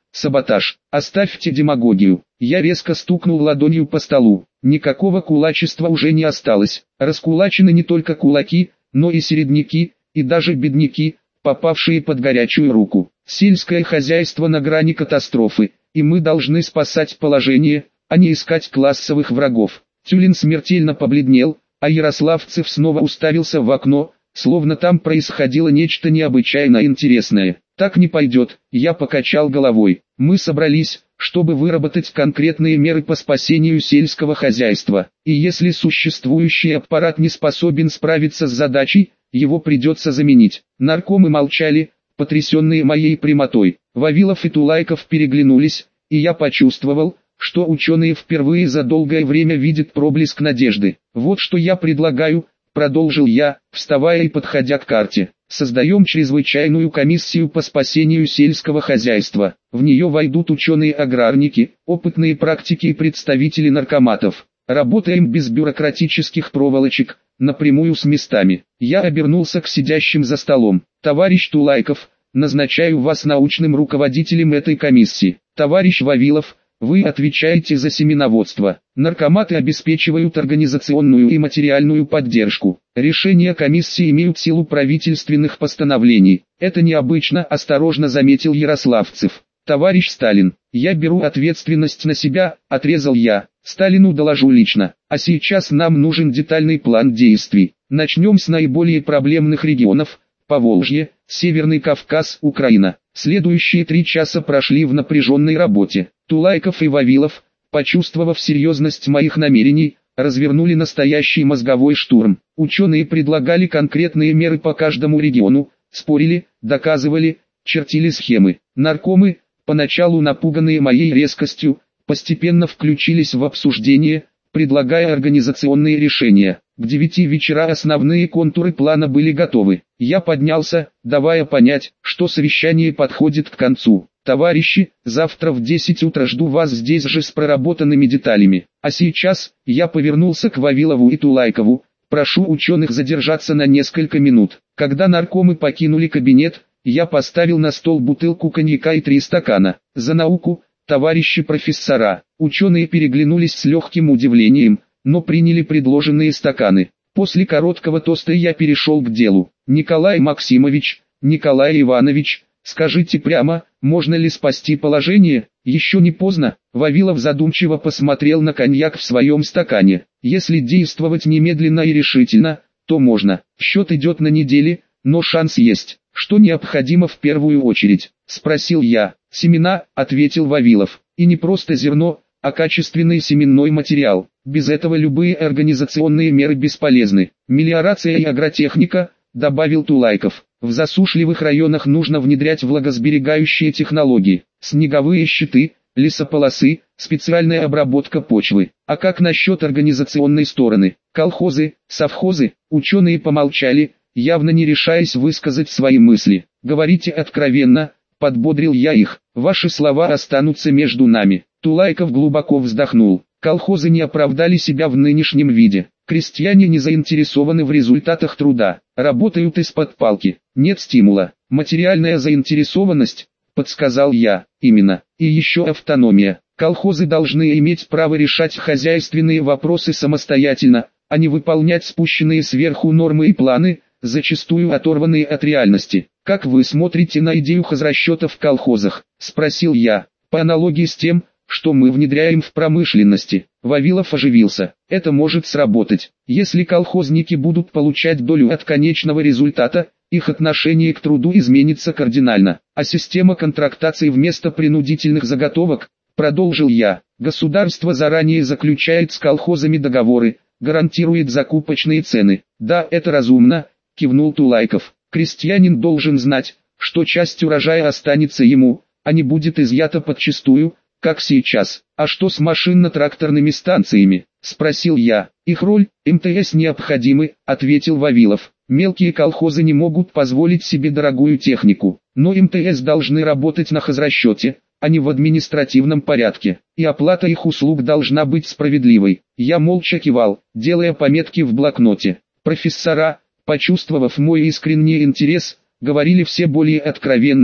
Саботаж. Оставьте демагогию. Я резко стукнул ладонью по столу. Никакого кулачества уже не осталось. Раскулачены не только кулаки, но и середняки, и даже бедняки, попавшие под горячую руку. Сельское хозяйство на грани катастрофы, и мы должны спасать положение, а не искать классовых врагов. Тюлин смертельно побледнел, а Ярославцев снова уставился в окно, словно там происходило нечто необычайно интересное. Так не пойдет, я покачал головой. Мы собрались, чтобы выработать конкретные меры по спасению сельского хозяйства. И если существующий аппарат не способен справиться с задачей, его придется заменить. Наркомы молчали, потрясенные моей прямотой. Вавилов и Тулайков переглянулись, и я почувствовал, что ученые впервые за долгое время видят проблеск надежды. Вот что я предлагаю, продолжил я, вставая и подходя к карте. Создаем чрезвычайную комиссию по спасению сельского хозяйства. В нее войдут ученые-аграрники, опытные практики и представители наркоматов. Работаем без бюрократических проволочек, напрямую с местами. Я обернулся к сидящим за столом. Товарищ Тулайков, назначаю вас научным руководителем этой комиссии. Товарищ Вавилов, вы отвечаете за семеноводство. Наркоматы обеспечивают организационную и материальную поддержку. Решения комиссии имеют силу правительственных постановлений. Это необычно, осторожно заметил Ярославцев. Товарищ Сталин, я беру ответственность на себя, отрезал я. Сталину доложу лично. А сейчас нам нужен детальный план действий. Начнем с наиболее проблемных регионов. Поволжье, Северный Кавказ, Украина. Следующие три часа прошли в напряженной работе. Тулайков и Вавилов, почувствовав серьезность моих намерений, развернули настоящий мозговой штурм. Ученые предлагали конкретные меры по каждому региону, спорили, доказывали, чертили схемы. Наркомы, поначалу напуганные моей резкостью, постепенно включились в обсуждение, предлагая организационные решения. К девяти вечера основные контуры плана были готовы. Я поднялся, давая понять, что совещание подходит к концу. Товарищи, завтра в десять утра жду вас здесь же с проработанными деталями. А сейчас, я повернулся к Вавилову и Тулайкову, прошу ученых задержаться на несколько минут. Когда наркомы покинули кабинет, я поставил на стол бутылку коньяка и три стакана. За науку, товарищи профессора. Ученые переглянулись с легким удивлением, но приняли предложенные стаканы. После короткого тоста я перешел к делу. Николай Максимович, Николай Иванович, скажите прямо, можно ли спасти положение? Еще не поздно. Вавилов задумчиво посмотрел на коньяк в своем стакане. Если действовать немедленно и решительно, то можно. Счет идет на недели, но шанс есть. Что необходимо в первую очередь? Спросил я. Семена, ответил Вавилов. И не просто зерно, а качественный семенной материал. Без этого любые организационные меры бесполезны. Мелиорация и агротехника, добавил Тулайков. В засушливых районах нужно внедрять влагосберегающие технологии. Снеговые щиты, лесополосы, специальная обработка почвы. А как насчет организационной стороны? Колхозы, совхозы? Ученые помолчали, явно не решаясь высказать свои мысли. Говорите откровенно, подбодрил я их. Ваши слова останутся между нами. Тулайков глубоко вздохнул. Колхозы не оправдали себя в нынешнем виде. Крестьяне не заинтересованы в результатах труда, работают из-под палки. Нет стимула. Материальная заинтересованность, подсказал я. Именно. И еще автономия. Колхозы должны иметь право решать хозяйственные вопросы самостоятельно, а не выполнять спущенные сверху нормы и планы, зачастую оторванные от реальности. Как вы смотрите на идею хозрасчета в колхозах? Спросил я. По аналогии с тем, что мы внедряем в промышленности. Вавилов оживился. Это может сработать. Если колхозники будут получать долю от конечного результата, их отношение к труду изменится кардинально. А система контрактации вместо принудительных заготовок, продолжил я. Государство заранее заключает с колхозами договоры, гарантирует закупочные цены. Да, это разумно, кивнул Тулайков. Крестьянин должен знать, что часть урожая останется ему, а не будет изъята подчистую, как сейчас. А что с машинно-тракторными станциями? Спросил я. Их роль, эм тэ эс необходимы, ответил Вавилов. Мелкие колхозы не могут позволить себе дорогую технику, но эм тэ эс должны работать на хозрасчете, а не в административном порядке. И оплата их услуг должна быть справедливой. Я молча кивал, делая пометки в блокноте. Профессора, почувствовав мой искренний интерес, говорили все более откровенно,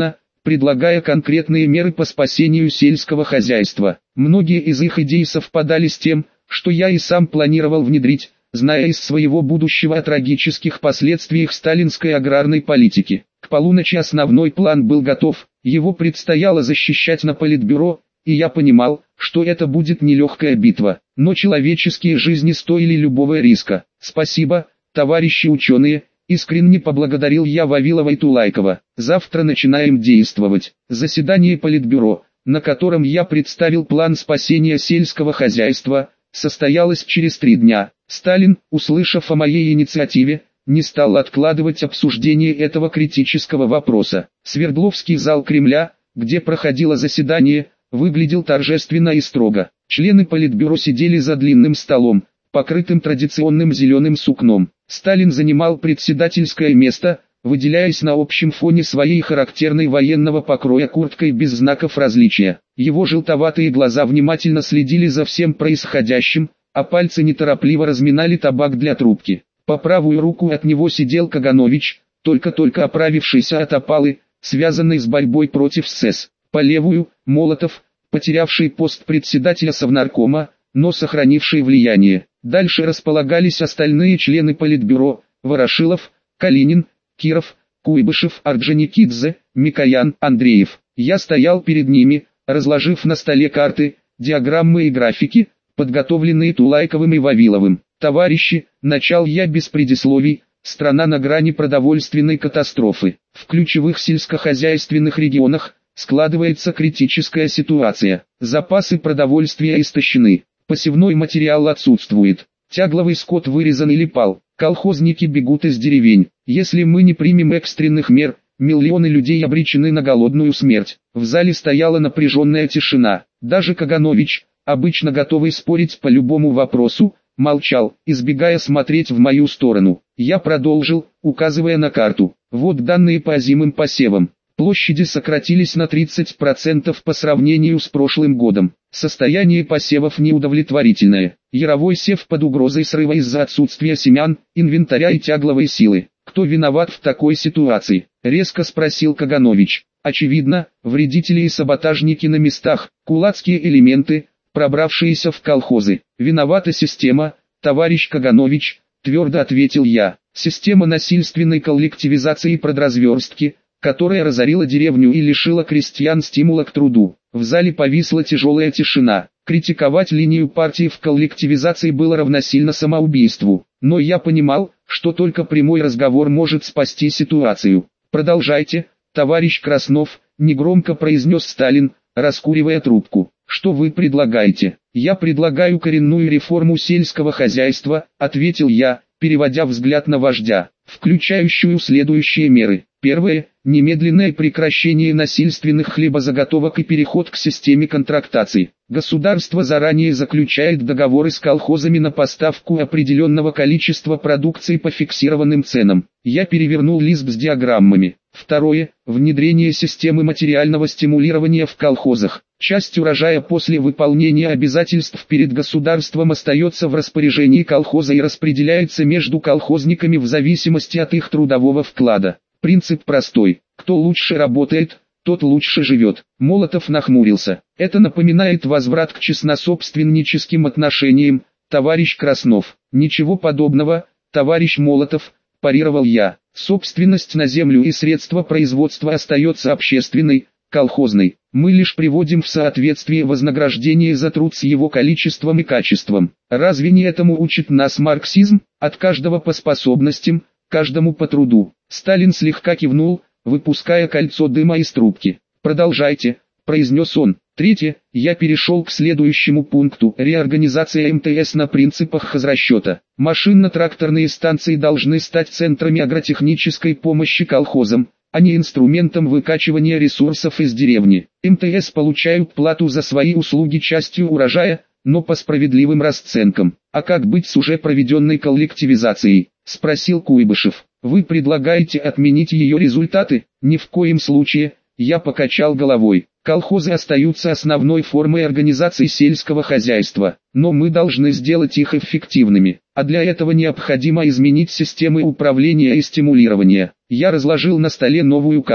предлагая конкретные меры по спасению сельского хозяйства. Многие из их идей совпадали с тем, что я и сам планировал внедрить, зная из своего будущего о трагических последствиях сталинской аграрной политики. К полуночи основной план был готов, его предстояло защищать на Политбюро, и я понимал, что это будет нелегкая битва, но человеческие жизни стоили любого риска. Спасибо, товарищи ученые, искренне поблагодарил я Вавилова и Тулайкова. Завтра начинаем действовать. Заседание Политбюро, на котором я представил план спасения сельского хозяйства, состоялось через три дня. Сталин, услышав о моей инициативе, не стал откладывать обсуждение этого критического вопроса. Свердловский зал Кремля, где проходило заседание, выглядел торжественно и строго. Члены Политбюро сидели за длинным столом, покрытым традиционным зеленым сукном. Сталин занимал председательское место, выделяясь на общем фоне своей характерной военного покроя курткой без знаков различия. Его желтоватые глаза внимательно следили за всем происходящим, а пальцы неторопливо разминали табак для трубки. По правую руку от него сидел Каганович, только-только оправившийся от опалы, связанной с борьбой против СС. По левую – Молотов, потерявший пост председателя Совнаркома, но сохранивший влияние. Дальше располагались остальные члены Политбюро: Ворошилов, Калинин, Киров, Куйбышев, Орджоникидзе, Микоян, Андреев. Я стоял перед ними, разложив на столе карты, диаграммы и графики, подготовленные Тулайковым и Вавиловым. «Товарищи», — начал я без предисловий, — страна на грани продовольственной катастрофы. В ключевых сельскохозяйственных регионах складывается критическая ситуация. Запасы продовольствия истощены, посевной материал отсутствует, тягловый скот вырезан или пал, колхозники бегут из деревень. Если мы не примем экстренных мер, миллионы людей обречены на голодную смерть. В зале стояла напряженная тишина. Даже Каганович, обычно готовый спорить по любому вопросу, молчал, избегая смотреть в мою сторону. Я продолжил, указывая на карту. Вот данные по озимым посевам. Площади сократились на тридцать процентов по сравнению с прошлым годом. Состояние посевов неудовлетворительное. Яровой сев под угрозой срыва из-за отсутствия семян, инвентаря и тягловой силы. Кто виноват в такой ситуации? Резко спросил Каганович. Очевидно, вредители и саботажники на местах, кулацкие элементы, пробравшиеся в колхозы. Виновата система, товарищ Каганович, твердо ответил я. Система насильственной коллективизации и продразверстки, которая разорила деревню и лишила крестьян стимула к труду. В зале повисла тяжелая тишина. Критиковать линию партии в коллективизации было равносильно самоубийству. Но я понимал, что только прямой разговор может спасти ситуацию. «Продолжайте, товарищ Краснов», — негромко произнес Сталин, раскуривая трубку. «Что вы предлагаете?» «Я предлагаю коренную реформу сельского хозяйства», — ответил я, переводя взгляд на вождя, включающую следующие меры. Первое – немедленное прекращение насильственных хлебозаготовок и переход к системе контрактации. Государство заранее заключает договоры с колхозами на поставку определенного количества продукции по фиксированным ценам. Я перевернул лист с диаграммами. Второе – внедрение системы материального стимулирования в колхозах. Часть урожая после выполнения обязательств перед государством остается в распоряжении колхоза и распределяется между колхозниками в зависимости от их трудового вклада. Принцип простой: кто лучше работает, тот лучше живет. Молотов нахмурился. Это напоминает возврат к честнособственническим отношениям, товарищ Краснов. Ничего подобного, товарищ Молотов, парировал я. Собственность на землю и средства производства остается общественной, колхозной. Мы лишь приводим в соответствие вознаграждение за труд с его количеством и качеством. Разве не этому учит нас марксизм? От каждого по способностям, каждому по труду. Сталин слегка кивнул, выпуская кольцо дыма из трубки. «Продолжайте», — произнес он. Третье, я перешел к следующему пункту: реорганизация эм тэ эс на принципах хозрасчета. Машинно-тракторные станции должны стать центрами агротехнической помощи колхозам, а не инструментом выкачивания ресурсов из деревни. эм тэ эс получают плату за свои услуги частью урожая, но по справедливым расценкам. А как быть с уже проведенной коллективизацией? Спросил Куйбышев. Вы предлагаете отменить ее результаты? Ни в коем случае, я покачал головой. Колхозы остаются основной формой организации сельского хозяйства, но мы должны сделать их эффективными, а для этого необходимо изменить системы управления и стимулирования. Я разложил на столе новую карту.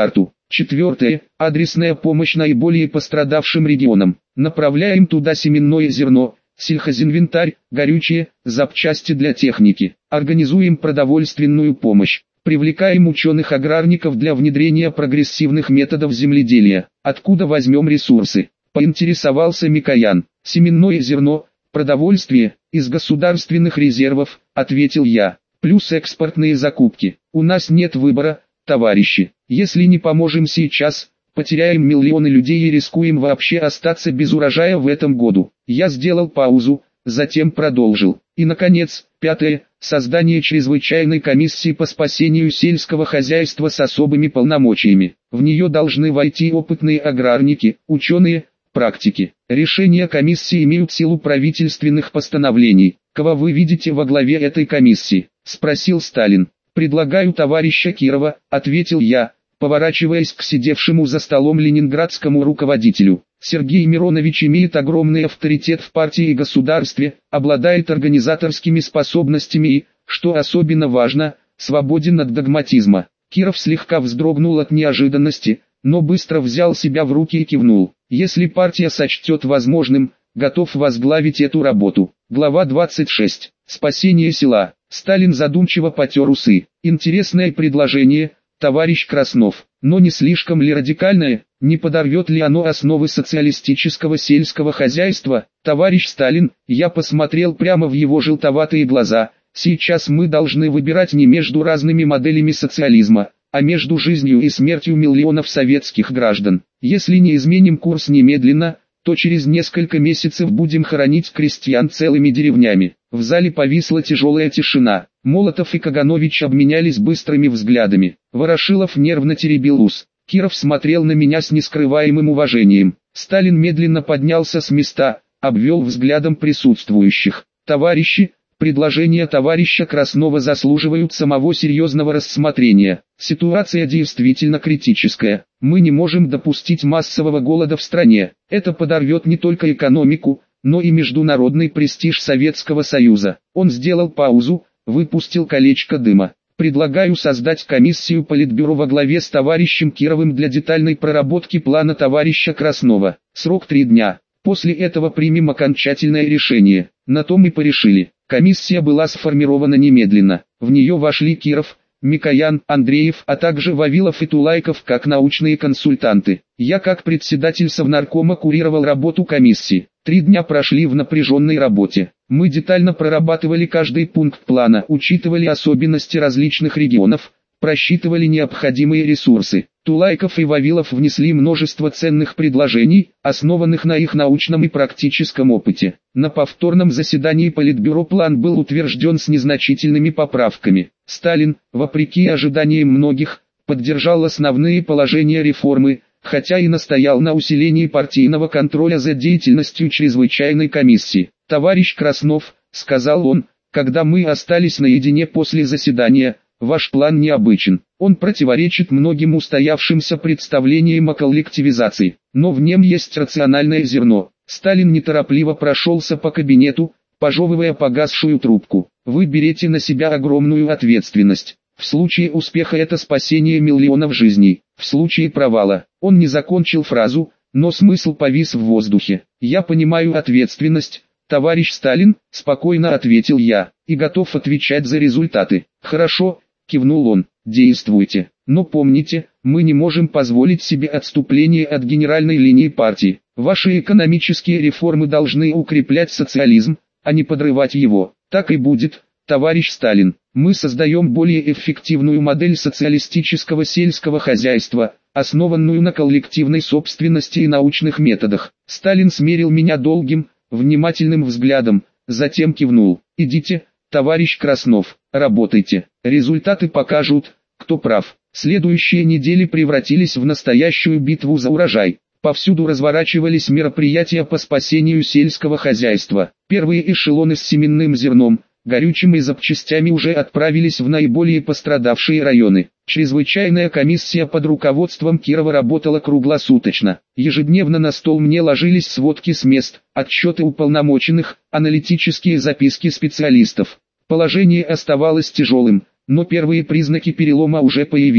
Четвертое. Адресная помощь наиболее пострадавшим регионам. Направляем туда семенное зерно, сельхозинвентарь, горючее, запчасти для техники. Организуем продовольственную помощь. Привлекаем ученых-аграрников для внедрения прогрессивных методов земледелия. Откуда возьмем ресурсы? Поинтересовался Микоян. Семенное зерно, продовольствие, из государственных резервов, ответил я. Плюс экспортные закупки. У нас нет выбора, товарищи. Если не поможем сейчас, потеряем миллионы людей и рискуем вообще остаться без урожая в этом году. Я сделал паузу, затем продолжил. И наконец, пятое, создание чрезвычайной комиссии по спасению сельского хозяйства с особыми полномочиями. В нее должны войти опытные аграрники, ученые, практики. Решения комиссии имеют силу правительственных постановлений. Кого вы видите во главе этой комиссии? Спросил Сталин. Предлагаю товарища Кирова, ответил я, поворачиваясь к сидевшему за столом ленинградскому руководителю. Сергей Миронович имеет огромный авторитет в партии и государстве, обладает организаторскими способностями и, что особенно важно, свободен от догматизма. Киров слегка вздрогнул от неожиданности, но быстро взял себя в руки и кивнул. Если партия сочтет возможным, готов возглавить эту работу. Глава двадцать шесть. Спасение села. Сталин задумчиво потер усы. Интересное предложение, товарищ Краснов, но не слишком ли радикальное, не подорвет ли оно основы социалистического сельского хозяйства? Товарищ Сталин, я посмотрел прямо в его желтоватые глаза, сейчас мы должны выбирать не между разными моделями социализма, а между жизнью и смертью миллионов советских граждан. Если не изменим курс немедленно, то через несколько месяцев будем хоронить крестьян целыми деревнями. В зале повисла тяжелая тишина. Молотов и Каганович обменялись быстрыми взглядами. Ворошилов нервно теребил ус. Киров смотрел на меня с нескрываемым уважением. Сталин медленно поднялся с места, обвел взглядом присутствующих. Товарищи, предложения товарища Краснова заслуживают самого серьезного рассмотрения. Ситуация действительно критическая. Мы не можем допустить массового голода в стране. Это подорвет не только экономику, но и международный престиж Советского Союза. Он сделал паузу, выпустил колечко дыма. Предлагаю создать комиссию Политбюро во главе с товарищем Кировым для детальной проработки плана товарища Краснова. Срок три дня. После этого примем окончательное решение. На то мы порешили. Комиссия была сформирована немедленно. В нее вошли Киров, Микоян, Андреев, а также Вавилов и Тулайков как научные консультанты. Я как председатель Совнаркома курировал работу комиссии. Три дня прошли в напряженной работе. Мы детально прорабатывали каждый пункт плана, учитывали особенности различных регионов, просчитывали необходимые ресурсы. Тулайков и Вавилов внесли множество ценных предложений, основанных на их научном и практическом опыте. На повторном заседании Политбюро план был утвержден с незначительными поправками. Сталин, вопреки ожиданиям многих, поддержал основные положения реформы, хотя и настоял на усилении партийного контроля за деятельностью чрезвычайной комиссии. «Товарищ Краснов», — сказал он, когда мы остались наедине после заседания, — «ваш план необычен. Он противоречит многим устоявшимся представлениям о коллективизации, но в нем есть рациональное зерно». Сталин неторопливо прошелся по кабинету, пожевывая погасшую трубку. «Вы берете на себя огромную ответственность. В случае успеха это спасение миллионов жизней. В случае провала». Он не закончил фразу, но смысл повис в воздухе. «Я понимаю ответственность, товарищ Сталин», — спокойно ответил я, — «и готов отвечать за результаты». «Хорошо», — кивнул он, — «действуйте. Но помните, мы не можем позволить себе отступление от генеральной линии партии. Ваши экономические реформы должны укреплять социализм, а не подрывать его. Так и будет, товарищ Сталин. Мы создаем более эффективную модель социалистического сельского хозяйства, основанную на коллективной собственности и научных методах». Сталин смерил меня долгим, внимательным взглядом, затем кивнул. «Идите, товарищ Краснов, работайте. Результаты покажут, кто прав». Следующие недели превратились в настоящую битву за урожай. Повсюду разворачивались мероприятия по спасению сельского хозяйства. Первые эшелоны с семенным зерном, горючим и запчастями уже отправились в наиболее пострадавшие районы. Чрезвычайная комиссия под руководством Кирова работала круглосуточно. Ежедневно на стол мне ложились сводки с мест, отчеты уполномоченных, аналитические записки специалистов. Положение оставалось тяжелым, но первые признаки перелома уже появились.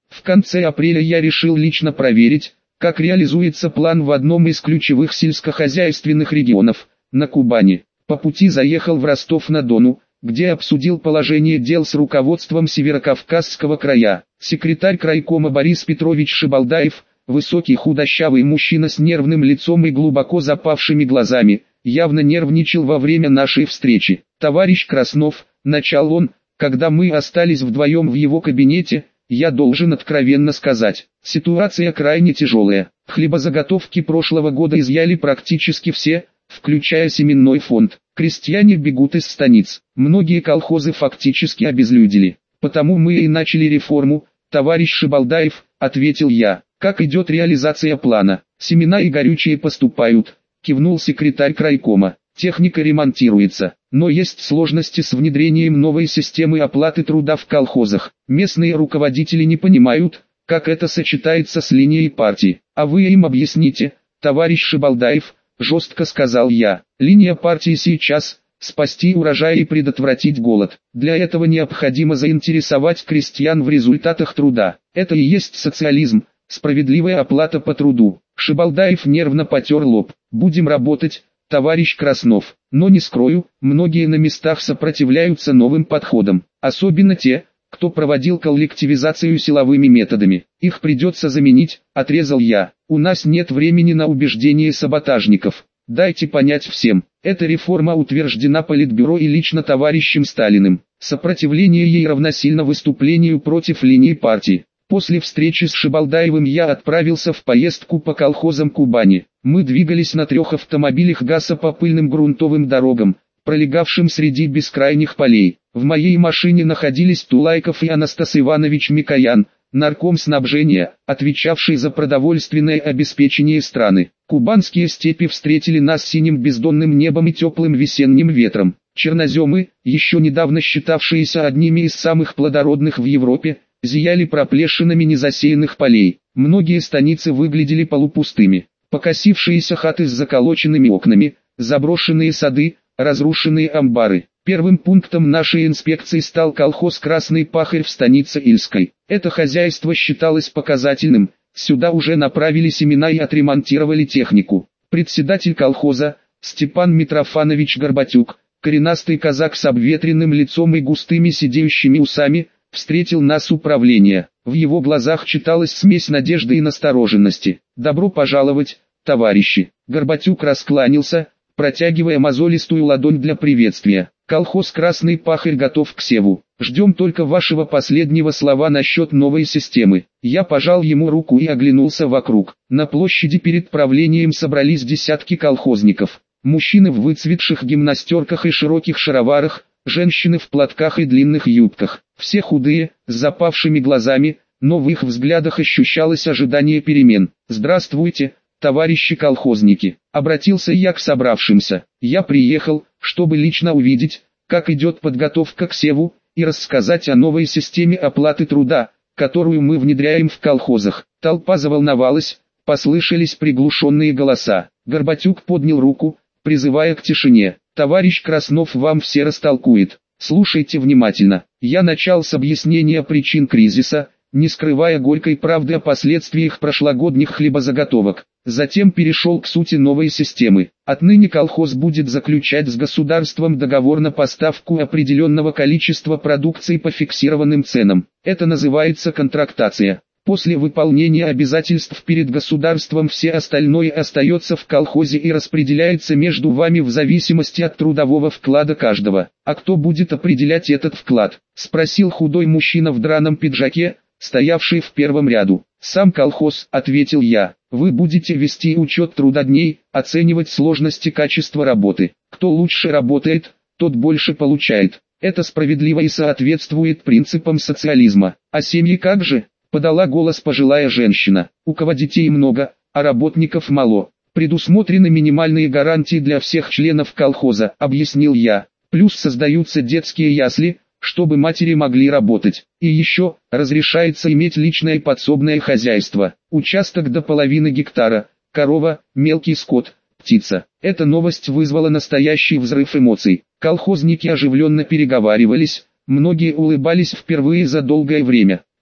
В конце апреля я решил лично проверить, как реализуется план в одном из ключевых сельскохозяйственных регионов, на Кубани. По пути заехал в Ростов-на-Дону, где обсудил положение дел с руководством Северокавказского края. Секретарь крайкома Борис Петрович Шибалдаев, высокий худощавый мужчина с нервным лицом и глубоко запавшими глазами, явно нервничал во время нашей встречи. «Товарищ Краснов», — начал он, когда мы остались вдвоем в его кабинете, — «я должен откровенно сказать, ситуация крайне тяжелая. Хлебозаготовки прошлого года изъяли практически все, включая семенной фонд. Крестьяне бегут из станиц, многие колхозы фактически обезлюдили. Потому мы и начали реформу, товарищ Шибалдаев», — ответил я. «Как идет реализация плана?» «Семена и горючие поступают», — кивнул секретарь крайкома. «Техника ремонтируется, но есть сложности с внедрением новой системы оплаты труда в колхозах. Местные руководители не понимают, как это сочетается с линией партии. А вы им объясните, товарищ Шибалдаев», — жестко сказал я. «Линия партии сейчас — спасти урожай и предотвратить голод. Для этого необходимо заинтересовать крестьян в результатах труда. Это и есть социализм, справедливая оплата по труду». Шибалдаев нервно потер лоб. «Будем работать, товарищ Краснов, но не скрою, многие на местах сопротивляются новым подходам, особенно те, кто проводил коллективизацию силовыми методами. Их придется заменить», — отрезал я. «У нас нет времени на убеждение саботажников. Дайте понять всем, эта реформа утверждена Политбюро и лично товарищем Сталиным. Сопротивление ей равносильно выступлению против линии партии». После встречи с Шибалдаевым я отправился в поездку по колхозам Кубани. Мы двигались на трех автомобилях ГАЗа по пыльным грунтовым дорогам, пролегавшим среди бескрайних полей. В моей машине находились Тулайков и Анастас Иванович Микоян, нарком снабжения, отвечавший за продовольственное обеспечение страны. Кубанские степи встретили нас синим бездонным небом и теплым весенним ветром. Черноземы, еще недавно считавшиеся одними из самых плодородных в Европе, зияли проплешинами незасеянных полей. Многие станицы выглядели полупустыми. Покосившиеся хаты с заколоченными окнами, заброшенные сады, разрушенные амбары. Первым пунктом нашей инспекции стал колхоз «Красный Пахарь» в станице Ильской. Это хозяйство считалось показательным, сюда уже направили семена и отремонтировали технику. Председатель колхоза, Степан Митрофанович Горбатюк, коренастый казак с обветренным лицом и густыми сидеющими усами, встретил нас управление. В его глазах читалась смесь надежды и настороженности. «Добро пожаловать, товарищи!» Горбатюк раскланялся, протягивая мозолистую ладонь для приветствия. «Колхоз «Красный Пахарь» готов к севу. Ждем только вашего последнего слова насчет новой системы». Я пожал ему руку и оглянулся вокруг. На площади перед правлением собрались десятки колхозников. Мужчины в выцветших гимнастерках и широких шароварах, женщины в платках и длинных юбках. Все худые, с запавшими глазами, но в их взглядах ощущалось ожидание перемен. «Здравствуйте, товарищи колхозники», — обратился я к собравшимся. «Я приехал, чтобы лично увидеть, как идет подготовка к севу, и рассказать о новой системе оплаты труда, которую мы внедряем в колхозах». Толпа заволновалась, послышались приглушенные голоса. Горбатюк поднял руку, призывая к тишине. «Товарищ Краснов вам все растолкует. Слушайте внимательно». Я начал с объяснения причин кризиса, не скрывая горькой правды о последствиях прошлогодних хлебозаготовок. Затем перешел к сути новой системы. Отныне колхоз будет заключать с государством договор на поставку определенного количества продукции по фиксированным ценам. Это называется контрактация. После выполнения обязательств перед государством все остальное остается в колхозе и распределяется между вами в зависимости от трудового вклада каждого. «А кто будет определять этот вклад?» — спросил худой мужчина в драном пиджаке, стоявший в первом ряду. «Сам колхоз», — ответил я. «Вы будете вести учет трудодней, оценивать сложности качества работы. Кто лучше работает, тот больше получает. Это справедливо и соответствует принципам социализма. А семьи как же?» — подала голос пожилая женщина. «У кого детей много, а работников мало. Предусмотрены минимальные гарантии для всех членов колхоза», — объяснил я. «Плюс создаются детские ясли, чтобы матери могли работать. И еще, разрешается иметь личное подсобное хозяйство. Участок до половины гектара, корова, мелкий скот, птица». Эта новость вызвала настоящий взрыв эмоций. Колхозники оживленно переговаривались, многие улыбались впервые за долгое время.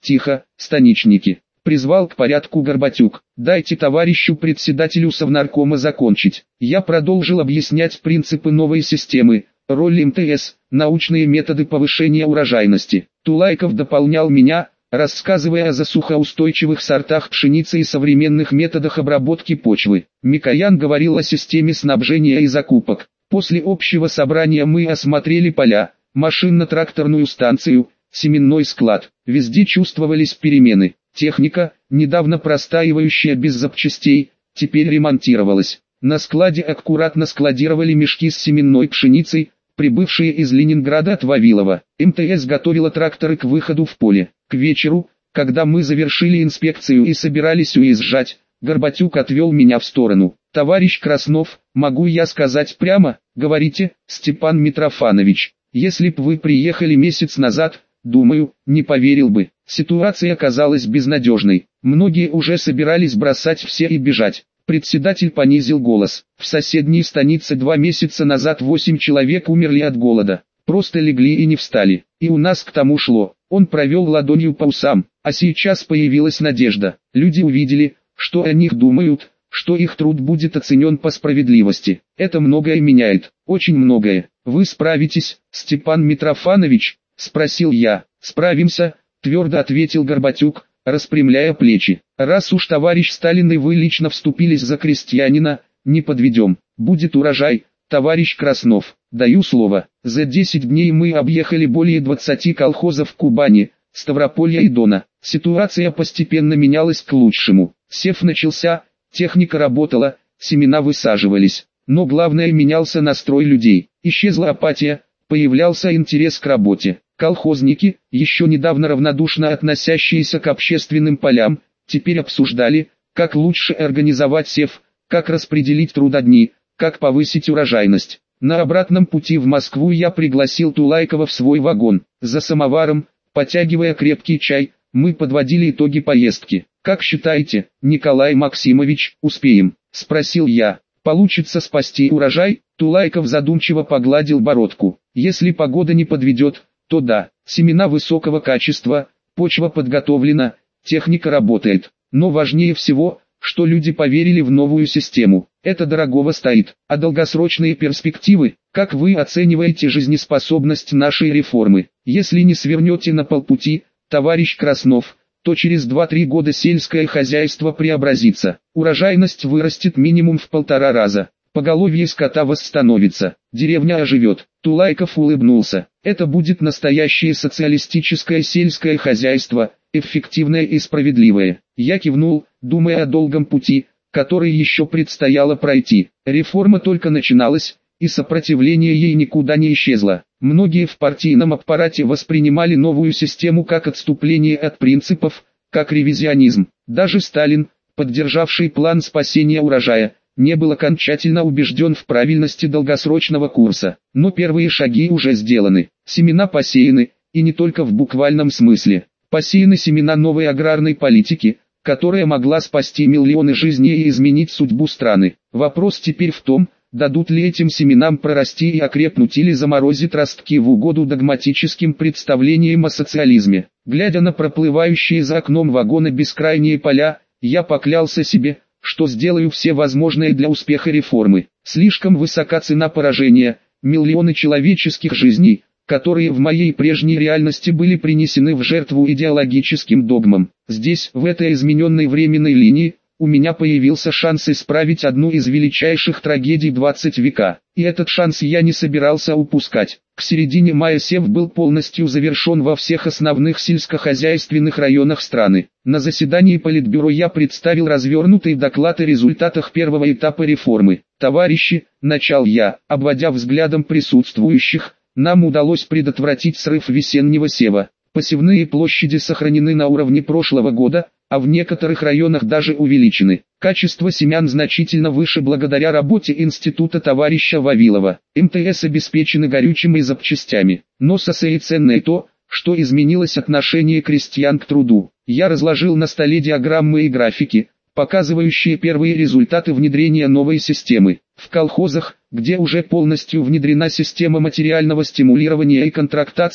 Тихо, станичники. Призвал к порядку Горбатюк. Дайте товарищу председателю Совнаркома закончить. Я продолжил объяснять принципы новой системы, роль эм тэ эс, научные методы повышения урожайности. Тулайков дополнял меня, рассказывая о засухоустойчивых сортах пшеницы и современных методах обработки почвы. Микоян говорил о системе снабжения и закупок. После общего собрания мы осмотрели поля, машинно-тракторную станцию, семенной склад. Везде чувствовались перемены. Техника, недавно простаивающая без запчастей, теперь ремонтировалась. На складе аккуратно складировали мешки с семенной пшеницей, прибывшие из Ленинграда от Вавилова. эм тэ эс готовила тракторы к выходу в поле. К вечеру, когда мы завершили инспекцию и собирались уезжать, Горбатюк отвел меня в сторону. «Товарищ Краснов, могу я сказать прямо? Говорите, Степан Митрофанович, если б вы приехали месяц назад, думаю, не поверил бы. Ситуация оказалась безнадежной. Многие уже собирались бросать все и бежать». Председатель понизил голос. В соседней станице два месяца назад восемь человек умерли от голода. Просто легли и не встали. И у нас к тому шло. Он провел ладонью по усам. А сейчас появилась надежда. Люди увидели, что о них думают, что их труд будет оценен по справедливости. Это многое меняет. Очень многое. Вы справитесь, Степан Митрофанович? Спросил я. Справимся, твердо ответил Горбатюк, распрямляя плечи. Раз уж товарищ Сталин и вы лично вступились за крестьянина, не подведем. Будет урожай, товарищ Краснов. Даю слово. За десять дней мы объехали более двадцати колхозов Кубани, Ставрополья и Дона. Ситуация постепенно менялась к лучшему. Сев начался, техника работала, семена высаживались. Но главное, менялся настрой людей. Исчезла апатия, появлялся интерес к работе. Колхозники, еще недавно равнодушно относящиеся к общественным полям, теперь обсуждали, как лучше организовать сев, как распределить трудодни, как повысить урожайность. На обратном пути в Москву я пригласил Тулайкова в свой вагон. За самоваром, потягивая крепкий чай, мы подводили итоги поездки. «Как считаете, Николай Максимович, успеем?» – спросил я. «Получится спасти урожай?» Тулайков задумчиво погладил бородку. «Если погода не подведет, то да, семена высокого качества, почва подготовлена, техника работает. Но важнее всего, что люди поверили в новую систему. Это дорогого стоит. А долгосрочные перспективы, как вы оцениваете жизнеспособность нашей реформы? Если не свернете на полпути, товарищ Краснов, то через два-три года сельское хозяйство преобразится. Урожайность вырастет минимум в полтора раза. Поголовье скота восстановится, деревня оживет». Тулайков улыбнулся. «Это будет настоящее социалистическое сельское хозяйство, эффективное и справедливое». Я кивнул, думая о долгом пути, который еще предстояло пройти. Реформа только начиналась, и сопротивление ей никуда не исчезло. Многие в партийном аппарате воспринимали новую систему как отступление от принципов, как ревизионизм. Даже Сталин, поддержавший план спасения урожая, не был окончательно убежден в правильности долгосрочного курса. Но первые шаги уже сделаны. Семена посеяны, и не только в буквальном смысле. Посеяны семена новой аграрной политики, которая могла спасти миллионы жизней и изменить судьбу страны. Вопрос теперь в том, дадут ли этим семенам прорасти и окрепнуть или заморозит ростки в угоду догматическим представлениям о социализме. Глядя на проплывающие за окном вагоны бескрайние поля, я поклялся себе, что сделаю все возможное для успеха реформы. Слишком высока цена поражения, миллионы человеческих жизней, которые в моей прежней реальности были принесены в жертву идеологическим догмам. Здесь, в этой измененной временной линии, у меня появился шанс исправить одну из величайших трагедий двадцатого века. И этот шанс я не собирался упускать. К середине мая сев был полностью завершен во всех основных сельскохозяйственных районах страны. На заседании Политбюро я представил развернутый доклад о результатах первого этапа реформы. «Товарищи», — начал я, обводя взглядом присутствующих, «нам удалось предотвратить срыв весеннего сева. Посевные площади сохранены на уровне прошлого года, а в некоторых районах даже увеличены. Качество семян значительно выше благодаря работе института товарища Вавилова. эм тэ эс обеспечены горючим и запчастями. Но самое ценное то, что изменилось отношение крестьян к труду. Я разложил на столе диаграммы и графики, показывающие первые результаты внедрения новой системы. В колхозах, где уже полностью внедрена система материального стимулирования и контрактации,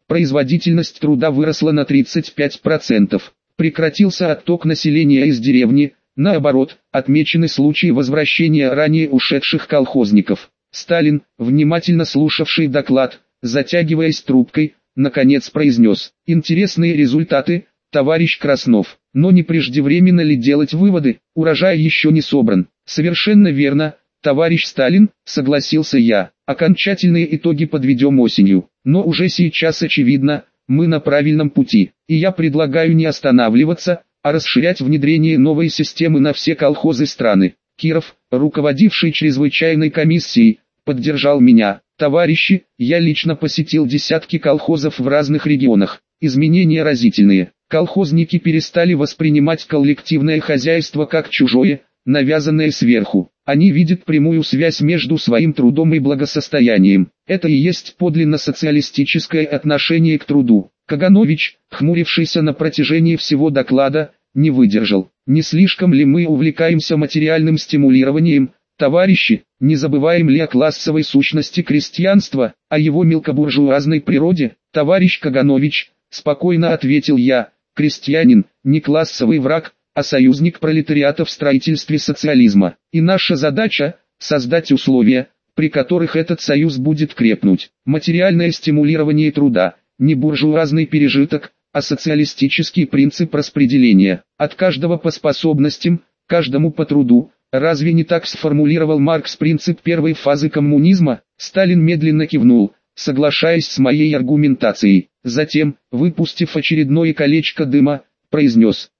производительность труда выросла на тридцать пять процентов. Прекратился отток населения из деревни, наоборот, отмечены случаи возвращения ранее ушедших колхозников. Сталин, внимательно слушавший доклад, затягиваясь трубкой, наконец произнес: «Интересные результаты, товарищ Краснов, но не преждевременно ли делать выводы, урожай еще не собран?» «Совершенно верно, товарищ Сталин», согласился я. «Окончательные итоги подведем осенью, но уже сейчас очевидно, мы на правильном пути, и я предлагаю не останавливаться, а расширять внедрение новой системы на все колхозы страны». Киров, руководивший чрезвычайной комиссией, поддержал меня. «Товарищи, я лично посетил десятки колхозов в разных регионах. Изменения разительные. Колхозники перестали воспринимать коллективное хозяйство как чужое, навязанное сверху. Они видят прямую связь между своим трудом и благосостоянием. Это и есть подлинно социалистическое отношение к труду». Каганович, хмурившийся на протяжении всего доклада, не выдержал. «Не слишком ли мы увлекаемся материальным стимулированием, товарищи? Не забываем ли о классовой сущности крестьянства, о его мелкобуржуазной природе?» «Товарищ Каганович», спокойно ответил я, «крестьянин не классовый враг, а союзник пролетариата в строительстве социализма. И наша задача – создать условия, при которых этот союз будет крепнуть. Материальное стимулирование труда – не буржуазный пережиток, а социалистический принцип распределения. От каждого по способностям, каждому по труду. Разве не так сформулировал Маркс принцип первой фазы коммунизма?» Сталин медленно кивнул, соглашаясь с моей аргументацией. Затем, выпустив очередное колечко дыма, произнес: